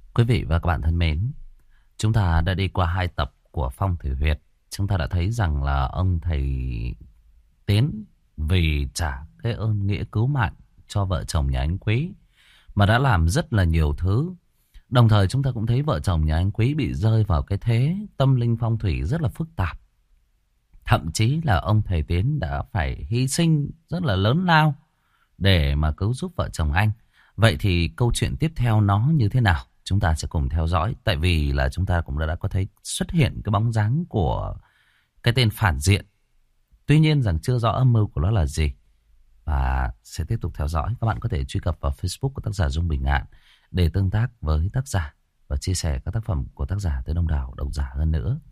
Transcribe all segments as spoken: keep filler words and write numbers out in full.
Quý vị và các bạn thân mến, chúng ta đã đi qua hai tập của Phong Thủy Huyệt. Chúng ta đã thấy rằng là ông thầy Tiến vì trả cái ơn nghĩa cứu mạng cho vợ chồng nhà anh Quý mà đã làm rất là nhiều thứ. Đồng thời chúng ta cũng thấy vợ chồng nhà anh Quý bị rơi vào cái thế tâm linh phong thủy rất là phức tạp. Thậm chí là ông thầy Tiến đã phải hy sinh rất là lớn lao để mà cứu giúp vợ chồng anh. Vậy thì câu chuyện tiếp theo nó như thế nào? Chúng ta sẽ cùng theo dõi. Tại vì là chúng ta cũng đã, đã có thấy xuất hiện cái bóng dáng của cái tên phản diện. Tuy nhiên rằng chưa rõ âm mưu của nó là gì. Và sẽ tiếp tục theo dõi. Các bạn có thể truy cập vào Facebook của tác giả Dung Bình Ngạn để tương tác với tác giả và chia sẻ các tác phẩm của tác giả tới đông đảo độc giả hơn nữa.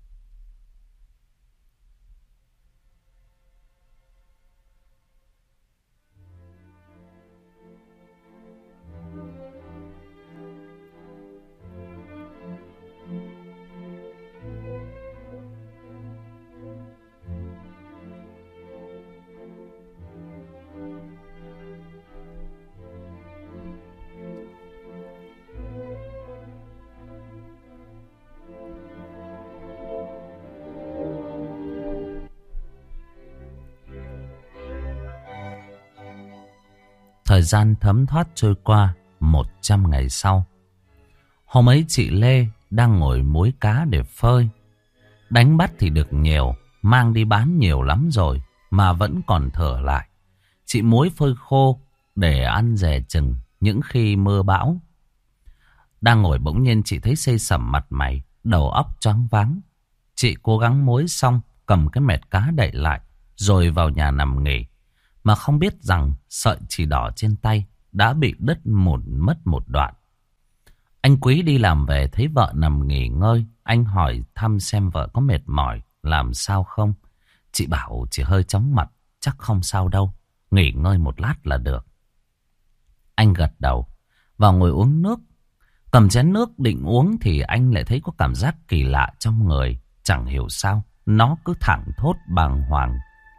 Thời gian thấm thoát trôi qua một trăm ngày sau. Hôm ấy chị Lê đang ngồi muối cá để phơi. Đánh bắt thì được nhiều, mang đi bán nhiều lắm rồi mà vẫn còn thở lại. Chị muối phơi khô để ăn dè chừng những khi mưa bão. Đang ngồi bỗng nhiên chị thấy xây sẩm mặt mày, đầu óc choáng váng. Chị cố gắng muối xong, cầm cái mẹt cá đậy lại rồi vào nhà nằm nghỉ. Mà không biết rằng sợi chỉ đỏ trên tay đã bị đứt một mất một đoạn. Anh Quý đi làm về thấy vợ nằm nghỉ ngơi. Anh hỏi thăm xem vợ có mệt mỏi, làm sao không. Chị bảo chỉ hơi chóng mặt, chắc không sao đâu. Nghỉ ngơi một lát là được. Anh gật đầu, vào ngồi uống nước. Cầm chén nước định uống thì anh lại thấy có cảm giác kỳ lạ trong người. Chẳng hiểu sao, nó cứ thẳng thốt bàng hoàng.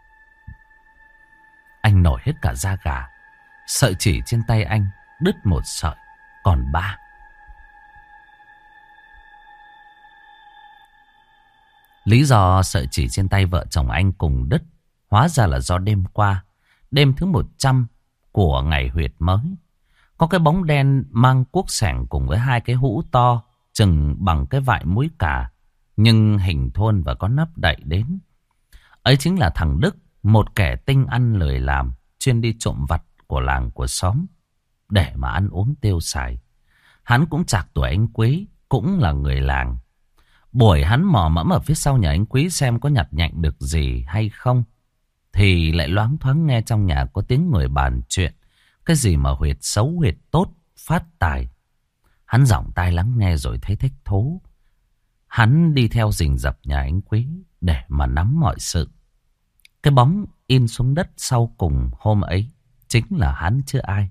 Anh nổi hết cả da gà. Sợi chỉ trên tay anh đứt một sợi, còn ba. Lý do sợi chỉ trên tay vợ chồng anh cùng đứt hóa ra là do đêm qua, đêm thứ một trăm của ngày huyệt mới, có cái bóng đen mang cuốc sẻng cùng với hai cái hũ to chừng bằng cái vại muối cà, nhưng hình thôn và có nắp đậy đến. Ấy chính là thằng Đức, một kẻ tinh ăn lười làm, chuyên đi trộm vặt của làng của xóm để mà ăn uống tiêu xài. Hắn cũng chạc tuổi anh Quý, cũng là người làng. Buổi hắn mò mẫm ở phía sau nhà anh Quý xem có nhặt nhạnh được gì hay không, thì lại loáng thoáng nghe trong nhà có tiếng người bàn chuyện. Cái gì mà huyệt xấu huyệt tốt, phát tài. Hắn giỏng tai lắng nghe rồi thấy thích thú. Hắn đi theo rình rập nhà anh Quý để mà nắm mọi sự. Cái bóng in xuống đất sau cùng hôm ấy chính là hắn chứ ai.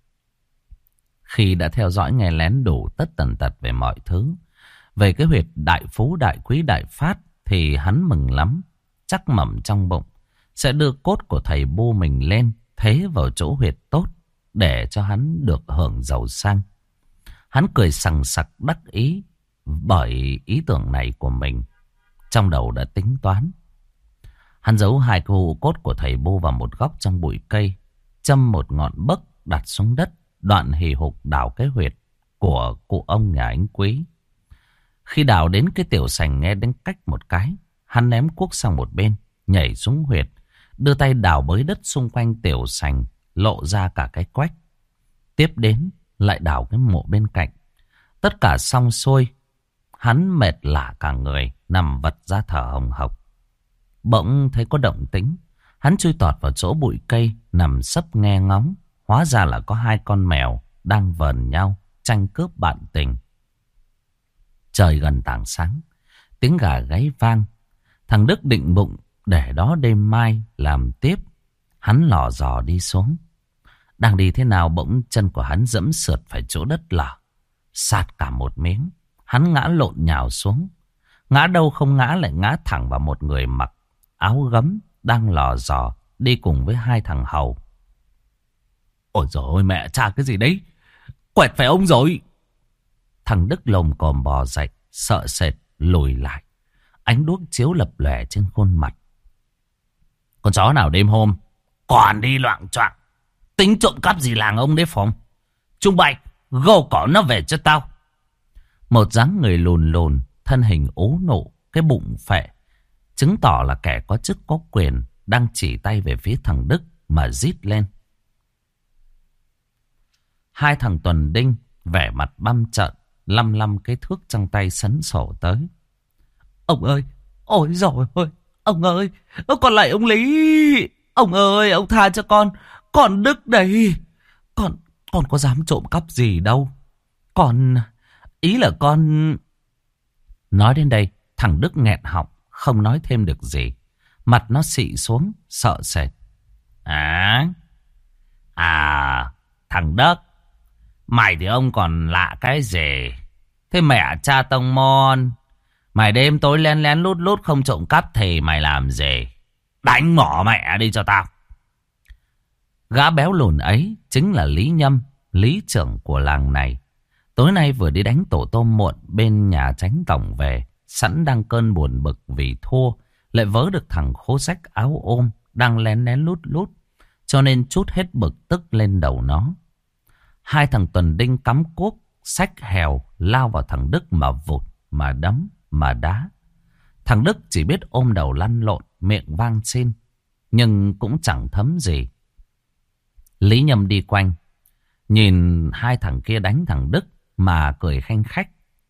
Khi đã theo dõi nghe lén đủ tất tần tật về mọi thứ, về cái huyệt đại phú đại quý đại phát, thì hắn mừng lắm. Chắc mẩm trong bụng sẽ đưa cốt của thầy bu mình lên, thế vào chỗ huyệt tốt để cho hắn được hưởng giàu sang. Hắn cười sằng sặc đắc ý bởi ý tưởng này của mình. Trong đầu đã tính toán. Hắn giấu hai cái hũ cốt của thầy bu vào một góc trong bụi cây, châm một ngọn bấc đặt xuống đất, đoạn hì hục đào cái huyệt của cụ ông nhà anh Quý. Khi đào đến cái tiểu sành nghe đến cách một cái, hắn ném cuốc sang một bên, nhảy xuống huyệt, đưa tay đào bới đất xung quanh tiểu sành, lộ ra cả cái quách. Tiếp đến lại đào cái mộ bên cạnh. Tất cả xong xuôi, hắn mệt lả cả người, nằm vật ra thở hồng hộc. Bỗng thấy có động tĩnh, hắn chui tọt vào chỗ bụi cây, nằm sấp nghe ngóng. Hóa ra là có hai con mèo đang vờn nhau, tranh cướp bạn tình. Trời gần tảng sáng, tiếng gà gáy vang. Thằng Đức định bụng để đó đêm mai làm tiếp. Hắn lò dò đi xuống. Đang đi thế nào bỗng chân của hắn dẫm sượt phải chỗ đất lở, sạt cả một miếng. Hắn ngã lộn nhào xuống. Ngã đâu không ngã, lại ngã thẳng vào một người mặc áo gấm đang lò dò đi cùng với hai thằng hầu. Ôi dồi ôi mẹ, cha cái gì đấy, quẹt phải ông rồi. Thằng Đức lồm cồm bò dậy, sợ sệt lùi lại. Ánh đuốc chiếu lập lòe trên khuôn mặt. Con chó nào đêm hôm còn đi loạng choạng tính trộm cắp gì làng ông đấy phòng? Trung bày, gâu cỏ nó về cho tao. Một dáng người lùn lùn, thân hình ố nộ, cái bụng phệ, chứng tỏ là kẻ có chức có quyền, đang chỉ tay về phía thằng Đức mà rít lên. Hai thằng Tuần Đinh vẻ mặt băm trợn, lăm lăm cái thước trong tay sấn sổ tới. Ông ơi, ôi giời ơi, ông ơi, con lại ông Lý. Ông ơi, ông tha cho con, con Đức đây. Con, con có dám trộm cắp gì đâu. Con, ý là con... Nói đến đây, thằng Đức nghẹn họng, không nói thêm được gì. Mặt nó xị xuống, sợ sệt. À, à, thằng Đức, mày thì ông còn lạ cái gì? Thế mẹ cha tông môn, mày đêm tối lén lén lút lút không trộm cắp thì mày làm gì? Đánh mỏ mẹ đi cho tao. Gã béo lùn ấy chính là Lý Nhâm, lý trưởng của làng này. Tối nay vừa đi đánh tổ tôm muộn bên nhà Chánh tổng về, sẵn đang cơn buồn bực vì thua, lại vớ được thằng khố rách áo ôm đang lén lén lút lút, cho nên trút hết bực tức lên đầu nó. Hai thằng Tuần Đinh cắm cuốc, xách hèo lao vào thằng Đức mà vụt, mà đấm, mà đá. Thằng Đức chỉ biết ôm đầu lăn lộn, miệng vang xin, nhưng cũng chẳng thấm gì. Lý Nhâm đi quanh, nhìn hai thằng kia đánh thằng Đức mà cười khanh khách.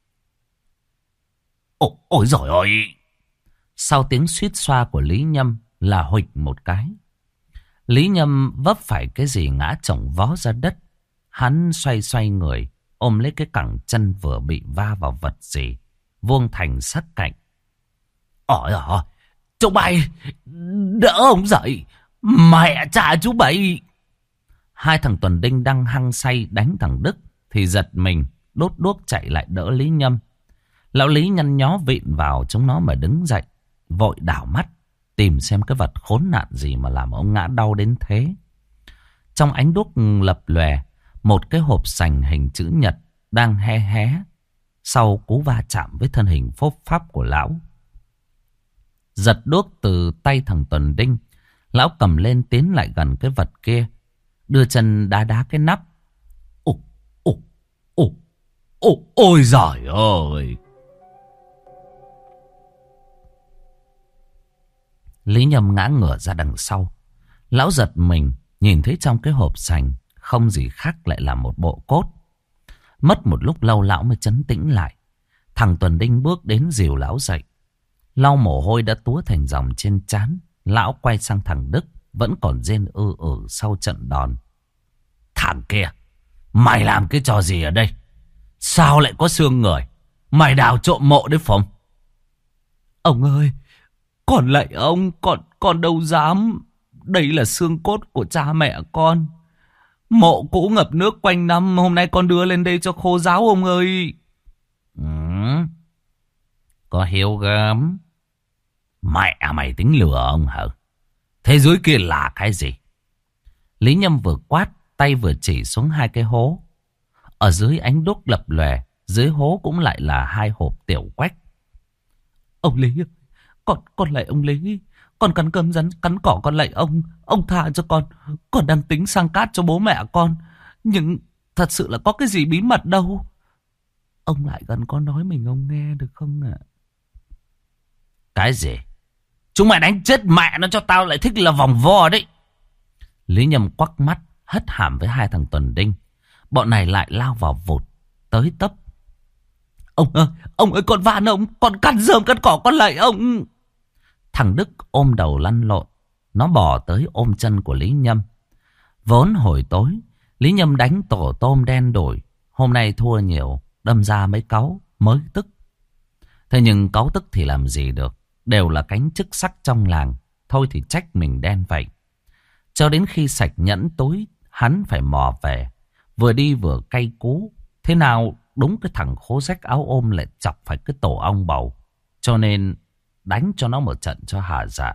Ôi, ôi giời ơi! Sau tiếng suýt xoa của Lý Nhâm là huỵch một cái. Lý Nhâm vấp phải cái gì ngã chồng vó ra đất. Hắn xoay xoay người, ôm lấy cái cẳng chân vừa bị va vào vật gì, vuông thành sắc cạnh. Ôi ôi, chú bay, đỡ ông dậy, mẹ cha chú bảy. Hai thằng Tuần Đinh đang hăng say đánh thằng Đức thì giật mình, đốt đuốc chạy lại đỡ Lý Nhâm. Lão Lý nhăn nhó vịn vào chúng nó mà đứng dậy, vội đảo mắt tìm xem cái vật khốn nạn gì mà làm ông ngã đau đến thế. Trong ánh đuốc lập lòe, một cái hộp sành hình chữ nhật đang hé hé sau cú va chạm với thân hình phốp pháp của lão. Giật đuốc từ tay thằng Tuần Đinh, lão cầm lên tiến lại gần cái vật kia, đưa chân đá đá cái nắp. Ồ, ồ, ồ, ồ, ôi giời ơi! Lý Nhâm ngã ngửa ra đằng sau. Lão giật mình, nhìn thấy trong cái hộp sành không gì khác lại là một bộ cốt. Mất một lúc lâu lão mới trấn tĩnh lại. Thằng Tuần Đinh bước đến dìu lão dậy. Lau mồ hôi đã túa thành dòng trên trán. Lão quay sang thằng Đức, vẫn còn rên ư ử sau trận đòn. Thằng kia, mày làm cái trò gì ở đây? Sao lại có xương người? Mày đào trộm mộ đấy phòng? Ông ơi, còn lại ông, còn, còn đâu dám. Đây là xương cốt của cha mẹ con. Mộ cũ ngập nước quanh năm, hôm nay con đưa lên đây cho khô ráo ông ơi. Ừ, có hiếu gớm. Mẹ mày tính lừa ông hả? Thế dưới kia là cái gì? Lý Nhâm vừa quát, tay vừa chỉ xuống hai cái hố. Ở dưới ánh đuốc lập lòe, dưới hố cũng lại là hai hộp tiểu quách. Ông Lý ơi, con, con lại ông Lý. Con cắn cơm rắn, cắn cỏ con lại ông. Ông tha cho con. Con đang tính sang cát cho bố mẹ con. Nhưng thật sự là có cái gì bí mật đâu. Ông lại gần con nói mình ông nghe được không ạ? Cái gì? Chúng mày đánh chết mẹ nó cho tao, lại thích là vòng vo đấy. Lý Nhâm quắc mắt, hất hàm với hai thằng Tuần Đinh. Bọn này lại lao vào vụt, tới tấp. Ông ơi, ông ơi, con van ông, con cắn rơm cắn cỏ con lại ông. Thằng Đức ôm đầu lăn lộn, nó bò tới ôm chân của Lý Nhâm. Vốn hồi tối, Lý Nhâm đánh tổ tôm đen đổi. Hôm nay thua nhiều, đâm ra mấy cáu, mới tức. Thế nhưng cáu tức thì làm gì được, đều là cánh chức sắc trong làng. Thôi thì trách mình đen vậy. Cho đến khi sạch nhẫn tối, hắn phải mò về. Vừa đi vừa cay cú. Thế nào đúng cái thằng khố rách áo ôm lại chọc phải cái tổ ong bầu. Cho nên đánh cho nó một trận cho hả dạ.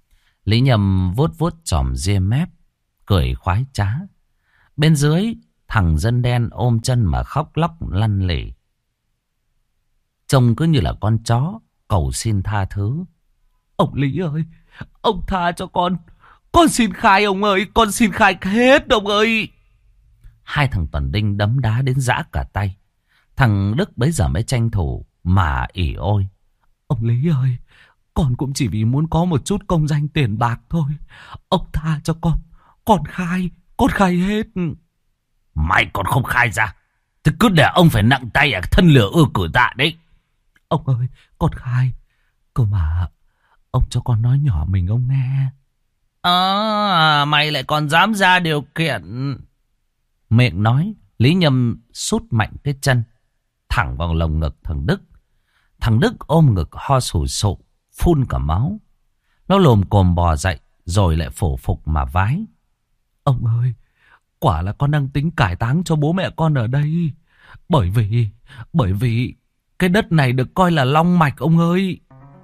Lý Nhâm vuốt vuốt chòm ria mép, cười khoái trá. Bên dưới, Thằng dân đen ôm chân mà khóc lóc lăn lỉ. Trông cứ như là con chó cầu xin tha thứ. Ông Lý ơi, ông tha cho con. Con xin khai ông ơi, con xin khai hết ông ơi. Hai thằng Tuần Đinh đấm đá đến rã cả tay. Thằng Đức bấy giờ mới tranh thủ mà ỉ ôi. Ông Lý ơi, con cũng chỉ vì muốn có một chút công danh tiền bạc thôi. Ông tha cho con. Con khai, con khai hết. Mày còn không khai ra thì cứ để ông phải nặng tay ở thân lửa ưa cử tạ đấy. Ông ơi, con khai. Cơ mà ông cho con nói nhỏ mình ông nghe. À, mày lại còn dám ra điều kiện. Miệng nói, Lý Nhâm sút mạnh cái chân thẳng vào lồng ngực thằng Đức. Thằng Đức ôm ngực ho sù sụ, phun cả máu. Nó lồm cồm bò dậy rồi lại phổ phục mà vái. Ông ơi, quả là con đang tính cải táng cho bố mẹ con ở đây. Bởi vì, bởi vì cái đất này được coi là long mạch ông ơi.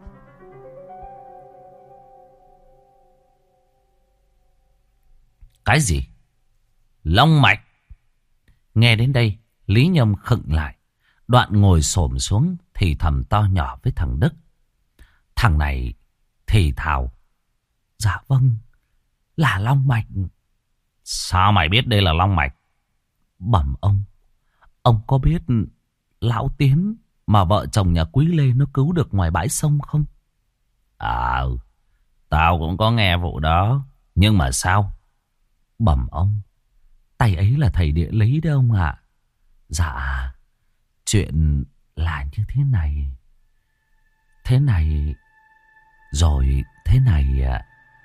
Cái gì? Long mạch? Nghe đến đây, Lý Nhâm khựng lại. Đoạn ngồi xổm xuống thì thầm to nhỏ với thằng Đức. Thằng này thì thào. Dạ vâng, là long mạch. Sao mày biết đây là long mạch? Bẩm ông, ông có biết Lão Tiến mà vợ chồng nhà Quý Lê nó cứu được ngoài bãi sông không? À, tao cũng có nghe vụ đó. Nhưng mà sao? Bẩm ông, tay ấy là thầy địa lý đấy ông ạ. Dạ, chuyện là như thế này. Thế này, rồi thế này ạ.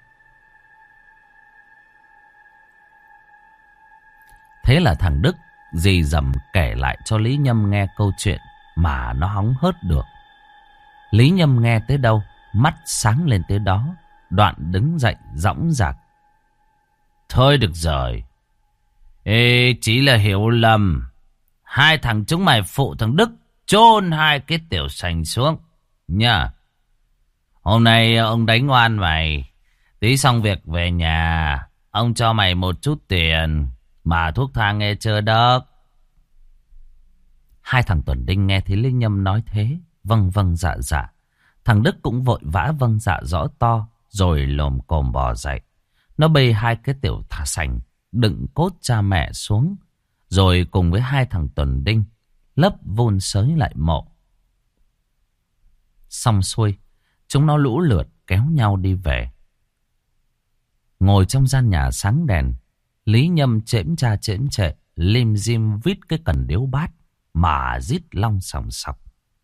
Thế là thằng Đức dì dầm kể lại cho Lý Nhâm nghe câu chuyện mà nó hóng hớt được. Lý Nhâm nghe tới đâu, mắt sáng lên tới đó. Đoạn đứng dậy dõng dạc. Thôi được rồi. Ê, chỉ là hiểu lầm. Hai thằng chúng mày phụ thằng Đức chôn hai cái tiểu sành xuống nha. Hôm nay ông đánh oan mày. Tí xong việc về nhà, ông cho mày một chút tiền mà thuốc thang nghe chưa được. Hai thằng Tuần Đinh nghe thấy Lý Nhâm nói thế, vâng vâng dạ dạ. Thằng Đức cũng vội vã vâng dạ rõ to, rồi lồm cồm bò dậy. Nó bê hai cái tiểu thả sành đựng cốt cha mẹ xuống, rồi cùng với hai thằng Tuần Đinh lấp vun sới lại mộ. Xong xuôi, chúng nó lũ lượt kéo nhau đi về. Ngồi trong gian nhà sáng đèn, Lý Nhâm chễm cha chễm trệ, lim dim vít cái cần điếu bát mà rít long sòng sọc.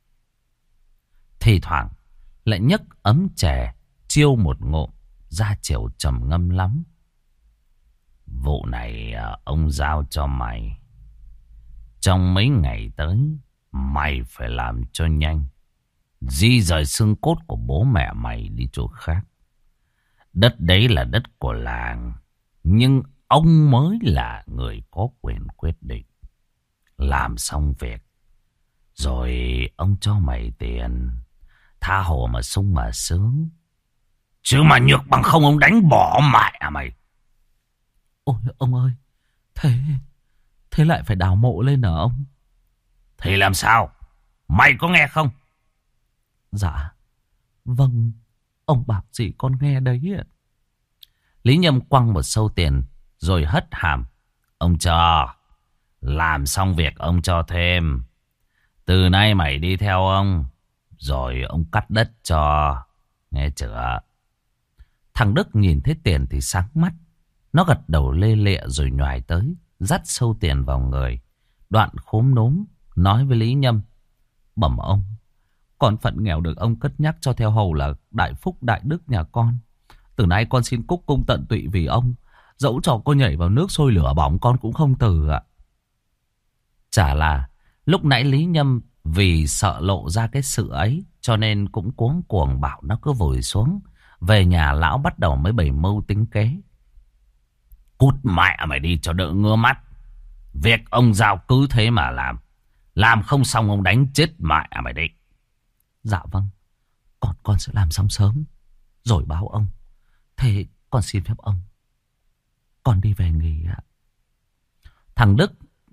Thì thoảng lại nhấc ấm chè chiêu một ngụm, ra chiều trầm ngâm lắm. Vụ này ông giao cho mày. Trong mấy ngày tới, mày phải làm cho nhanh. Di rời xương cốt của bố mẹ mày đi chỗ khác. Đất đấy là đất của làng, nhưng ông mới là người có quyền quyết định. Làm xong việc, rồi ông cho mày tiền. Tha hồ mà sung mà sướng. Chứ mà nhược bằng không ông đánh bỏ mẹ mày. Ôi ông ơi, thế Thế lại phải đào mộ lên hả ông? Thì làm sao? Mày có nghe không? Dạ, vâng, ông bảo gì con nghe đấy ạ. Lý Nhâm quăng một sâu tiền rồi hất hàm. Ông cho. Làm xong việc ông cho thêm. Từ nay mày đi theo ông, rồi ông cắt đất cho. Nghe chưa? Thằng Đức nhìn thấy tiền thì sáng mắt. Nó gật đầu lê lịa rồi nhoài tới, dắt sâu tiền vào người. Đoạn khốm núm nói với Lý Nhâm. Bẩm ông, con phận nghèo được ông cất nhắc cho theo hầu là đại phúc đại đức nhà con. Từ nay con xin cúc cung tận tụy vì ông. Dẫu cho cô nhảy vào nước sôi lửa bỏng con cũng không từ ạ. Chả là lúc nãy Lý Nhâm vì sợ lộ ra cái sự ấy, cho nên cũng cuống cuồng bảo nó cứ vùi xuống. Về nhà lão bắt đầu mới bày mưu tính kế. Cút mẹ mày đi cho đỡ ngứa mắt. Việc ông giao cứ thế mà làm. Làm không xong ông đánh chết mẹ mày đi. Dạ vâng, con con sẽ làm xong sớm rồi báo ông. Thế con xin phép ông, con đi về nghỉ ạ. Thằng Đức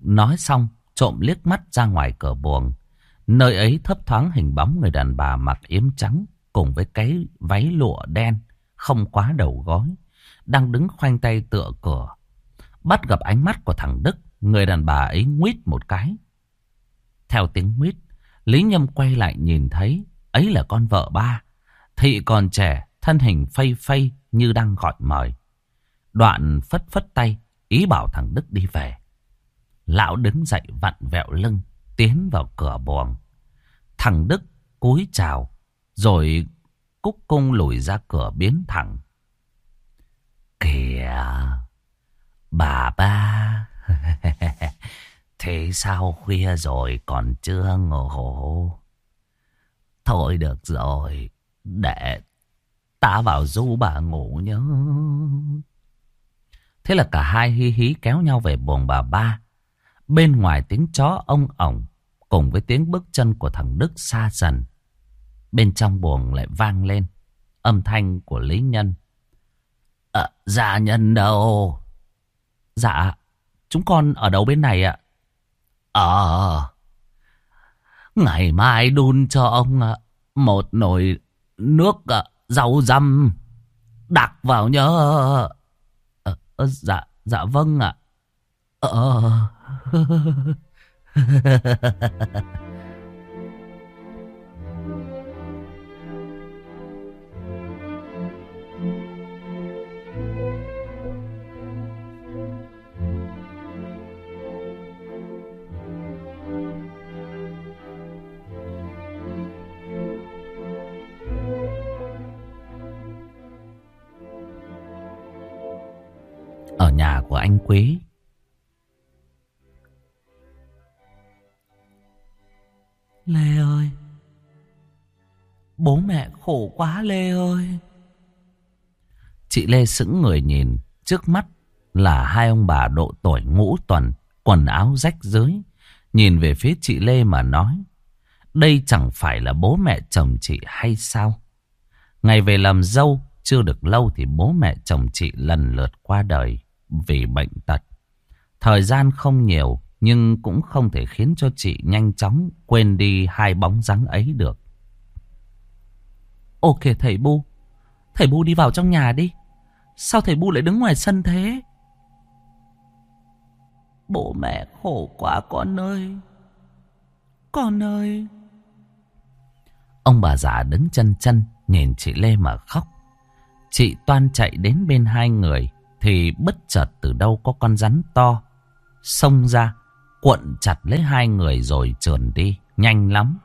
nói xong, trộm liếc mắt ra ngoài cửa buồng. Nơi ấy thấp thoáng hình bóng người đàn bà mặc yếm trắng cùng với cái váy lụa đen không quá đầu gối, đang đứng khoanh tay tựa cửa. Bắt gặp ánh mắt của thằng Đức, người đàn bà ấy nguýt một cái. Theo tiếng nguýt, Lý Nhâm quay lại nhìn thấy ấy là con vợ ba. Thị còn trẻ, thân hình phây phây như đang gọi mời. Đoạn phất phất tay, ý bảo thằng Đức đi về. Lão đứng dậy vặn vẹo lưng, tiến vào cửa buồng. Thằng Đức cúi chào, rồi cúc cung lùi ra cửa biến thẳng. Kìa, bà ba, thế sao khuya rồi còn chưa ngủ? Thôi được rồi, để ta vào du bà ngủ nhớ. Thế là cả hai hí hí kéo nhau về buồng bà ba. Bên ngoài tiếng chó ông ổng cùng với tiếng bước chân của thằng Đức xa dần. Bên trong buồng lại vang lên âm thanh của Lý Nhân. À, dạ Nhân đâu? Dạ, chúng con ở đâu bên này ạ? Ờ, ngày mai đun cho ông một nồi nước rau răm đặc vào nhớ. Ờ, dạ, dạ vâng ạ. Ờ... Ở nhà của anh Quý, Lê ơi, bố mẹ khổ quá Lê ơi. Chị Lê sững người nhìn, trước mắt là hai ông bà độ tuổi ngũ tuần, quần áo rách rưới. Nhìn về phía chị Lê mà nói, đây chẳng phải là bố mẹ chồng chị hay sao? Ngày về làm dâu chưa được lâu thì bố mẹ chồng chị lần lượt qua đời vì bệnh tật. Thời gian không nhiều, nhưng cũng không thể khiến cho chị nhanh chóng quên đi hai bóng dáng ấy được. Ô kìa thầy Bu, thầy Bu đi vào trong nhà đi. Sao thầy Bu lại đứng ngoài sân thế? Bố mẹ khổ quá con ơi, con ơi. Ông bà già đứng chân chân nhìn chị Lê mà khóc. Chị toan chạy đến bên hai người thì bất chợt từ đâu có con rắn to xông ra, cuộn chặt lấy hai người rồi trườn đi nhanh lắm.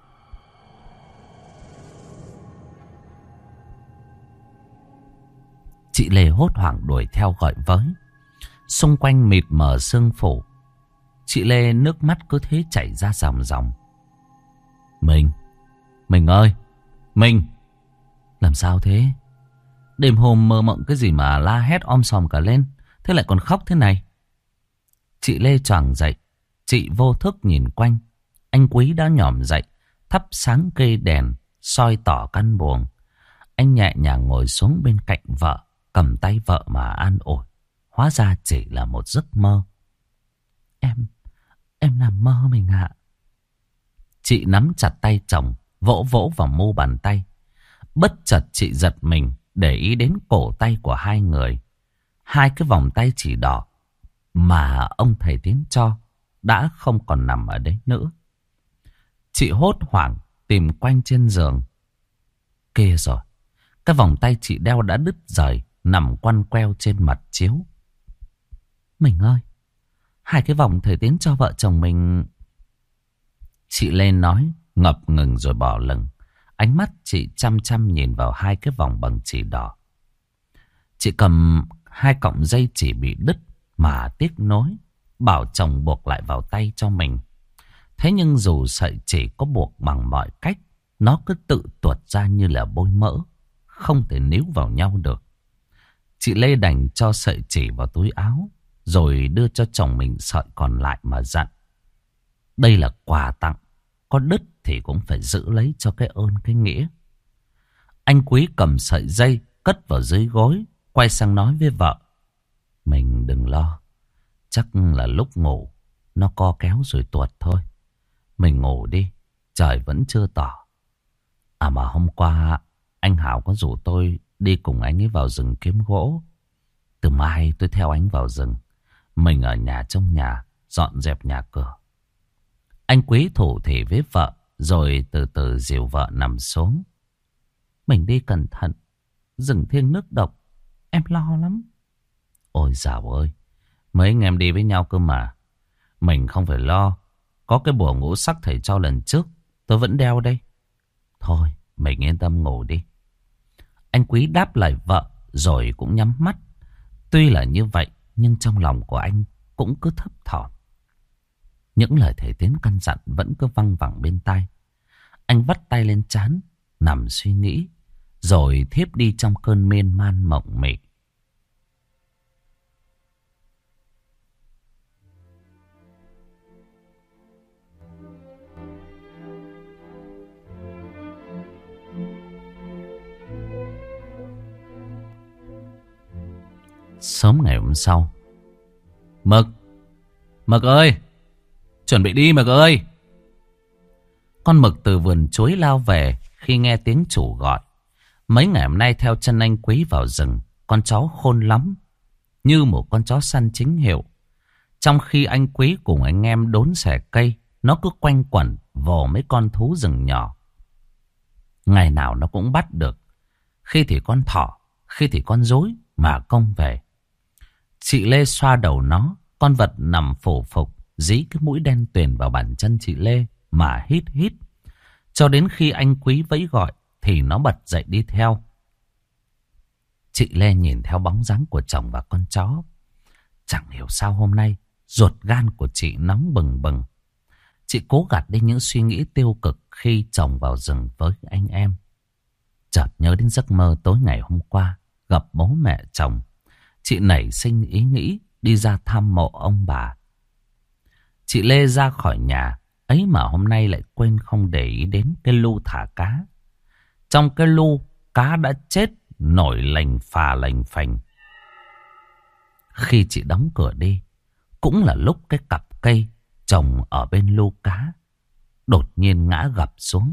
Chị Lê hốt hoảng đuổi theo gọi với. Xung quanh mịt mờ sương phủ. Chị Lê nước mắt cứ thế chảy ra ròng ròng. Mình, mình ơi, mình, làm sao thế? Đêm hôm mơ mộng cái gì mà la hét om sòm cả lên, thế lại còn khóc thế này? Chị Lê choàng dậy, chị vô thức nhìn quanh. Anh Quý đã nhỏm dậy, thắp sáng cây đèn, soi tỏ căn buồng. Anh nhẹ nhàng ngồi xuống bên cạnh vợ, cầm tay vợ mà an ủi. Hóa ra chỉ là một giấc mơ. Em, em nằm mơ mình ạ. Chị nắm chặt tay chồng, vỗ vỗ vào mu bàn tay. Bất chợt chị giật mình, để ý đến cổ tay của hai người. Hai cái vòng tay chỉ đỏ mà ông thầy Tiến cho đã không còn nằm ở đấy nữa. Chị hốt hoảng tìm quanh trên giường. Kìa rồi, cái vòng tay chị đeo đã đứt rời, nằm quăn queo trên mặt chiếu. Mình ơi, hai cái vòng thầy Tiến cho vợ chồng mình. Chị lên nói, ngập ngừng rồi bỏ lửng. Ánh mắt chị chăm chăm nhìn vào hai cái vòng bằng chỉ đỏ. Chị cầm hai cọng dây chỉ bị đứt mà tiếc nối, bảo chồng buộc lại vào tay cho mình. Thế nhưng dù sợi chỉ có buộc bằng mọi cách, nó cứ tự tuột ra như là bôi mỡ, không thể níu vào nhau được. Chị Lê đành cho sợi chỉ vào túi áo, rồi đưa cho chồng mình sợi còn lại mà dặn. Đây là quà tặng, có đứt thì cũng phải giữ lấy cho cái ơn cái nghĩa. Anh Quý cầm sợi dây cất vào dưới gối, quay sang nói với vợ. Mình đừng lo, chắc là lúc ngủ nó co kéo rồi tuột thôi. Mình ngủ đi, trời vẫn chưa tỏ. À mà hôm qua anh Hảo có rủ tôi đi cùng anh ấy vào rừng kiếm gỗ. Từ mai tôi theo anh vào rừng. Mình ở nhà trong nhà, dọn dẹp nhà cửa. Anh Quý thủ thỉ với vợ, rồi từ từ dìu vợ nằm xuống. Mình đi cẩn thận, rừng thiêng nước độc, em lo lắm. Ôi dào ơi, mấy anh em đi với nhau cơ mà. Mình không phải lo, có cái bùa ngũ sắc thầy cho lần trước, tôi vẫn đeo đây. Thôi, mình yên tâm ngủ đi. Anh Quý đáp lại vợ, rồi cũng nhắm mắt. Tuy là như vậy, nhưng trong lòng của anh cũng cứ thấp thỏm. Những lời thầy Tiến căn dặn vẫn cứ văng vẳng bên tai. Anh vắt tay lên trán, nằm suy nghĩ, rồi thiếp đi trong cơn miên man mộng mị. Sớm ngày hôm sau. Mực, Mực ơi, chuẩn bị đi Mực ơi. Con Mực từ vườn chuối lao về khi nghe tiếng chủ gọi. Mấy ngày hôm nay theo chân anh Quý vào rừng, con chó khôn lắm, như một con chó săn chính hiệu. Trong khi anh Quý cùng anh em đốn xẻ cây, nó cứ quanh quẩn vồ mấy con thú rừng nhỏ. Ngày nào nó cũng bắt được, khi thì con thỏ, khi thì con rối mà công về. Chị Lê xoa đầu nó, con vật nằm phủ phục, dí cái mũi đen tuyền vào bàn chân chị Lê mà hít hít. Cho đến khi anh Quý vẫy gọi thì nó bật dậy đi theo. Chị Lê nhìn theo bóng dáng của chồng và con chó. Chẳng hiểu sao hôm nay ruột gan của chị nóng bừng bừng. Chị cố gạt đi những suy nghĩ tiêu cực khi chồng vào rừng với anh em. Chợt nhớ đến giấc mơ tối ngày hôm qua gặp bố mẹ chồng. Chị nảy sinh ý nghĩ đi ra thăm mộ ông bà. Chị Lê ra khỏi nhà ấy mà hôm nay lại quên không để ý đến cái lu thả cá. Trong cái lu, cá đã chết nổi lành phà lành phành. Khi chị đóng cửa đi, cũng là lúc cái cặp cây trồng ở bên lu cá đột nhiên ngã gập xuống.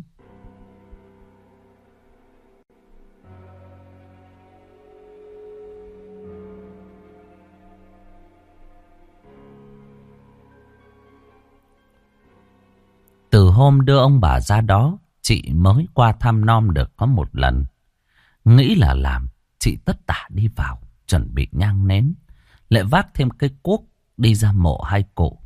Từ hôm đưa ông bà ra đó, chị mới qua thăm nom được có một lần. Nghĩ là làm, chị tất tả đi vào, chuẩn bị nhang nến, lại vác thêm cây cuốc đi ra mộ hai cụ.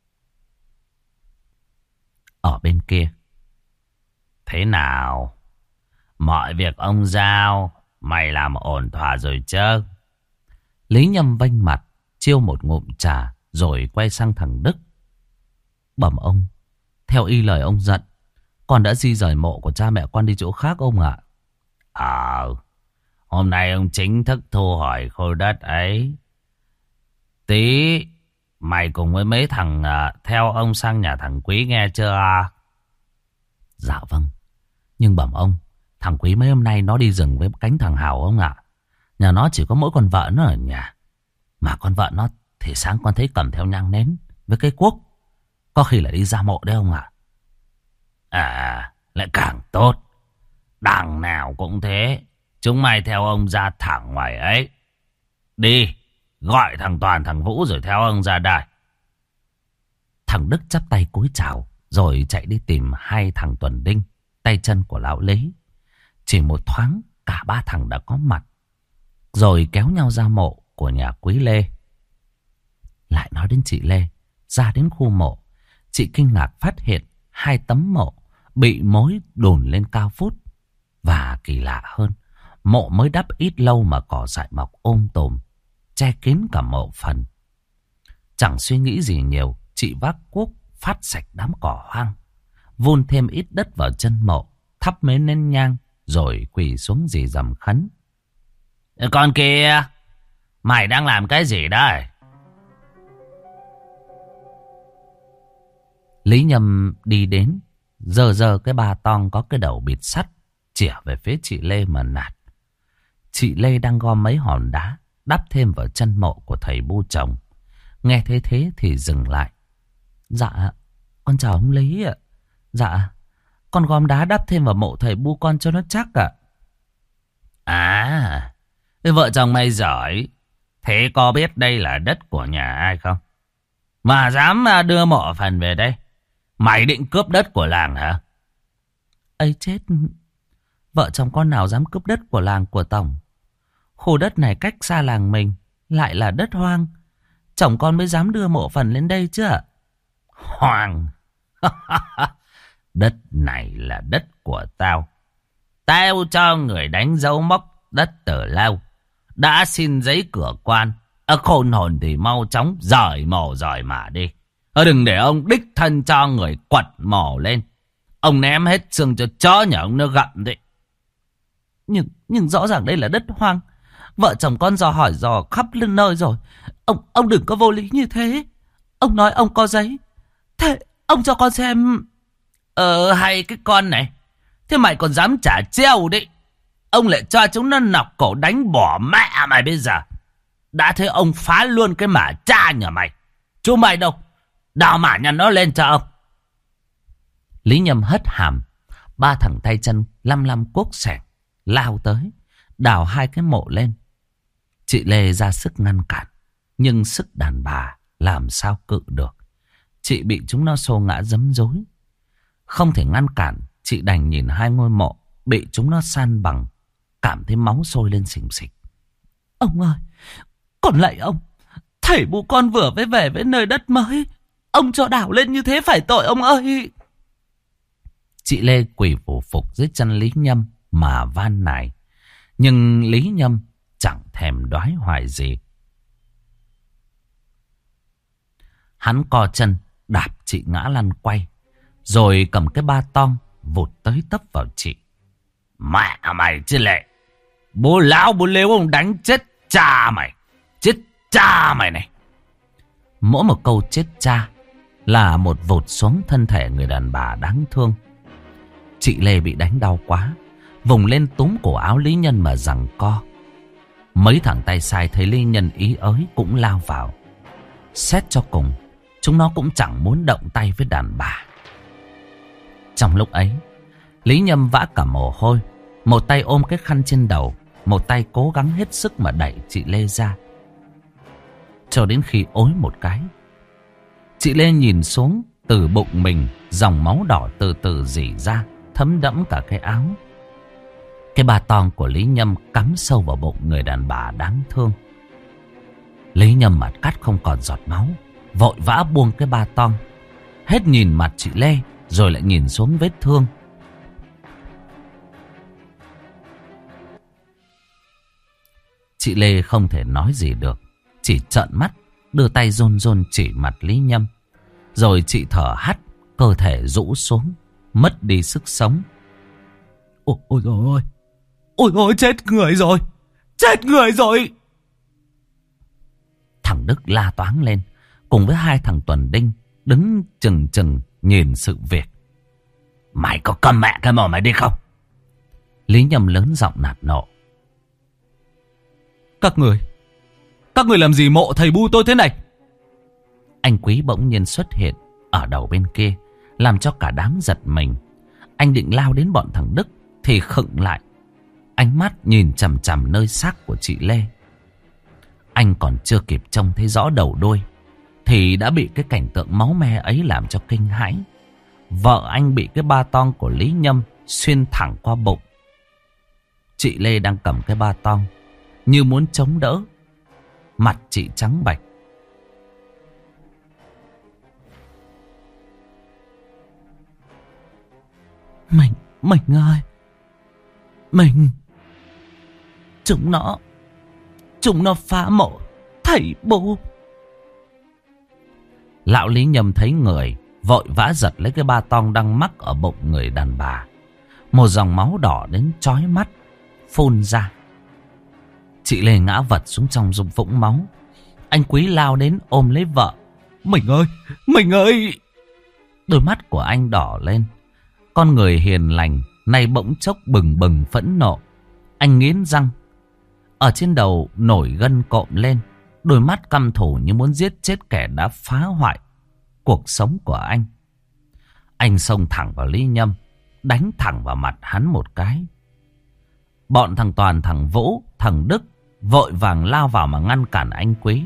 Ở bên kia, thế nào? Mọi việc ông giao, mày làm ổn thỏa rồi chứ? Lý Nhâm vênh mặt, chiêu một ngụm trà, rồi quay sang thằng Đức. Bẩm ông, theo y lời ông dặn, con đã di rời mộ của cha mẹ con đi chỗ khác ông ạ. Ờ, hôm nay ông chính thức thu hỏi khối đất ấy. Tí, mày cùng với mấy thằng uh, theo ông sang nhà thằng Quý nghe chưa? Dạ vâng, nhưng bẩm ông, thằng Quý mấy hôm nay nó đi rừng với cánh thằng Hào ông ạ. Nhà nó chỉ có mỗi con vợ nó ở nhà. Mà con vợ nó thì sáng con thấy cầm theo nhang nến với cây cuốc. Có khi là đi ra mộ đấy ông ạ. À? à, lại càng tốt. Đằng nào cũng thế. Chúng mày theo ông ra thẳng ngoài ấy. Đi, gọi thằng Toàn thằng Vũ rồi theo ông ra đây. Thằng Đức chắp tay cúi chào, rồi chạy đi tìm hai thằng Tuần Đinh, tay chân của lão Lý. Chỉ một thoáng, cả ba thằng đã có mặt, rồi kéo nhau ra mộ của nhà Quý Lê. Lại nói đến chị Lê, ra đến khu mộ, chị kinh ngạc phát hiện hai tấm mộ bị mối đồn lên cao phút. Và kỳ lạ hơn, mộ mới đắp ít lâu mà cỏ dại mọc ôm tùm, che kín cả mộ phần. Chẳng suy nghĩ gì nhiều, chị vác cuốc phát sạch đám cỏ hoang, vun thêm ít đất vào chân mộ, thắp mấy nén nhang, rồi quỳ xuống rì rầm khấn. Con kia, mày đang làm cái gì đây? Lý Nhâm đi đến, giơ giơ cái ba tong có cái đầu bịt sắt, chĩa về phía chị Lê mà nạt. Chị Lê đang gom mấy hòn đá đắp thêm vào chân mộ của thầy bu chồng. Nghe thế thế thì dừng lại. Dạ, con chào ông Lý ạ. Dạ, con gom đá đắp thêm vào mộ thầy Bu con cho nó chắc ạ. À, cái vợ chồng mày giỏi. Thế có biết đây là đất của nhà ai không? Mà dám đưa mộ phần về đây. Mày định cướp đất của làng hả? Ấy chết, vợ chồng con nào dám cướp đất của làng của tổng. Khu đất này cách xa làng mình, lại là đất hoang. Chồng con mới dám đưa mộ phần lên đây chứ ạ. Hoang? Đất này là đất của tao. Tao cho người đánh dấu mốc đất từ lâu. Đã xin giấy cửa quan. À, khôn hồn thì mau chóng rời mồ rời mà đi. À, đừng để ông đích thân cho người quật mồ lên. Ông ném hết xương cho chó nhà ông nó gặm đấy. Nhưng, nhưng rõ ràng đây là đất hoang. Vợ chồng con dò hỏi dò khắp lên nơi rồi. Ông, ông đừng có vô lý như thế. Ông nói ông có giấy. Thế ông cho con xem. Ờ hay cái con này. Thế mày còn dám trả treo đấy. Ông lại cho chúng nó nọc cổ đánh bỏ mẹ mày bây giờ. Đã thế ông phá luôn cái mả cha nhà mày. Chú mày đâu? Đào mả nhà nó lên cho ông. Lý Nhâm hất hàm. Ba thằng tay chân lăm lăm cuốc sẻng lao tới, đào hai cái mộ lên. Chị Lê ra sức ngăn cản, nhưng sức đàn bà làm sao cự được. Chị bị chúng nó xô ngã giấm rối. Không thể ngăn cản, chị đành nhìn hai ngôi mộ bị chúng nó san bằng, cảm thấy máu sôi lên xình xịch. Ông ơi, còn lại ông, thầy Bu con vừa mới về với nơi đất mới, ông cho đào lên như thế phải tội ông ơi. Chị Lê quỳ phủ phục dưới chân Lý Nhâm mà van nài. Nhưng Lý Nhâm chẳng thèm đoái hoài gì. Hắn co chân đạp chị ngã lăn quay, rồi cầm cái ba tong vụt tới tấp vào chị. Mẹ mày chứ Lệ, bố lão bố lếu ông đánh chết cha mày. Chết cha mày này. Mỗi một câu chết cha là một vụt xuống thân thể người đàn bà đáng thương. Chị Lê bị đánh đau quá, vùng lên túm cổ áo Lý Nhân mà giằng co. Mấy thằng tay sai thấy Lý Nhân ý ới cũng lao vào. Xét cho cùng, chúng nó cũng chẳng muốn động tay với đàn bà. Trong lúc ấy, Lý Nhâm vã cả mồ hôi, một tay ôm cái khăn trên đầu, một tay cố gắng hết sức mà đẩy chị Lê ra. Cho đến khi ối một cái, chị Lê nhìn xuống, từ bụng mình dòng máu đỏ từ từ rỉ ra, thấm đẫm cả cái áo. Cái ba tong của Lý Nhâm cắm sâu vào bụng người đàn bà đáng thương. Lý Nhâm mặt cắt không còn giọt máu, vội vã buông cái ba tong, hết nhìn mặt chị Lê rồi lại nhìn xuống vết thương. Chị Lê không thể nói gì được, chỉ trợn mắt, đưa tay run run chỉ mặt Lý Nhâm. Rồi chị thở hắt, cơ thể rũ xuống, mất đi sức sống. Ôi, ôi dồi ôi, ôi ôi chết người rồi, chết người rồi. Thằng Đức la toáng lên, cùng với hai thằng Tuần Đinh đứng chừng chừng nhìn sự việc. Mày có câm mẹ cái mồm mày đi không? Lý Nhâm lớn giọng nạt nộ. Các người, các người làm gì mộ thầy Bu tôi thế này? Anh Quý bỗng nhiên xuất hiện ở đầu bên kia, làm cho cả đám giật mình. Anh định lao đến bọn thằng Đức thì khựng lại, ánh mắt nhìn chằm chằm nơi xác của chị Lê. Anh còn chưa kịp trông thấy rõ đầu đuôi thì đã bị cái cảnh tượng máu me ấy làm cho kinh hãi. Vợ anh bị cái ba tong của Lý Nhâm xuyên thẳng qua bụng. Chị Lê đang cầm cái ba tong như muốn chống đỡ, mặt chị trắng bệch. Mình, mình ơi, mình, chúng nó, chúng nó phá mộ thầy Bu. Lão Lý Nhâm thấy người, vội vã giật lấy cái ba tong đang mắc ở bụng người đàn bà. Một dòng máu đỏ đến chói mắt phun ra. Chị Lê ngã vật xuống trong dung vũng máu. Anh Quý lao đến ôm lấy vợ. Mình ơi, mình ơi. Đôi mắt của anh đỏ lên. Con người hiền lành nay bỗng chốc bừng bừng phẫn nộ. Anh nghiến răng, ở trên đầu nổi gân cộm lên, đôi mắt căm thù như muốn giết chết kẻ đã phá hoại cuộc sống của anh. Anh xông thẳng vào Lý Nhâm, đánh thẳng vào mặt hắn một cái. Bọn thằng Toàn, thằng Vũ, thằng Đức vội vàng lao vào mà ngăn cản anh Quý.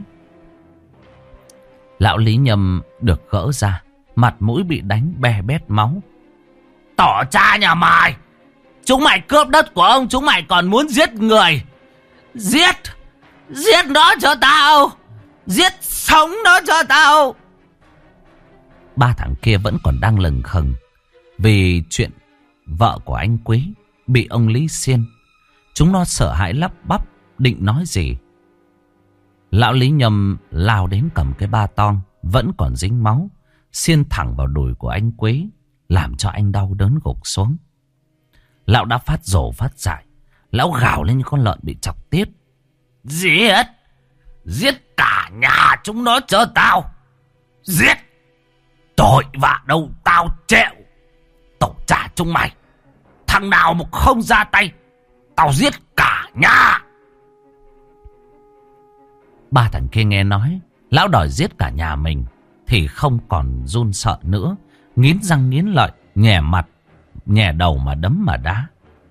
Lão Lý Nhâm được gỡ ra, mặt mũi bị đánh be bét máu. Tỏ cha nhà mày! Chúng mày cướp đất của ông, chúng mày còn muốn giết người! Giết! Giết nó cho tao! Giết sống nó cho tao! Ba thằng kia vẫn còn đang lừng khừng vì chuyện vợ của anh Quý bị ông Lý xiên. Chúng nó sợ hãi lắp bắp định nói gì. Lão Lý Nhâm lao đến cầm cái ba tong vẫn còn dính máu, xiên thẳng vào đùi của anh Quý, làm cho anh đau đớn gục xuống. Lão đã phát rồ phát dại. Lão gào lên như con lợn bị chọc tiết. Giết! Giết cả nhà chúng nó cho tao! Giết! Tội vạ đâu tao chịu! Tổ trả chúng mày! Thằng nào mà không ra tay, tao giết cả nhà! Ba thằng kia nghe nói lão đòi giết cả nhà mình thì không còn run sợ nữa, nghiến răng nghiến lợi, nhè mặt nhè đầu mà đấm mà đá.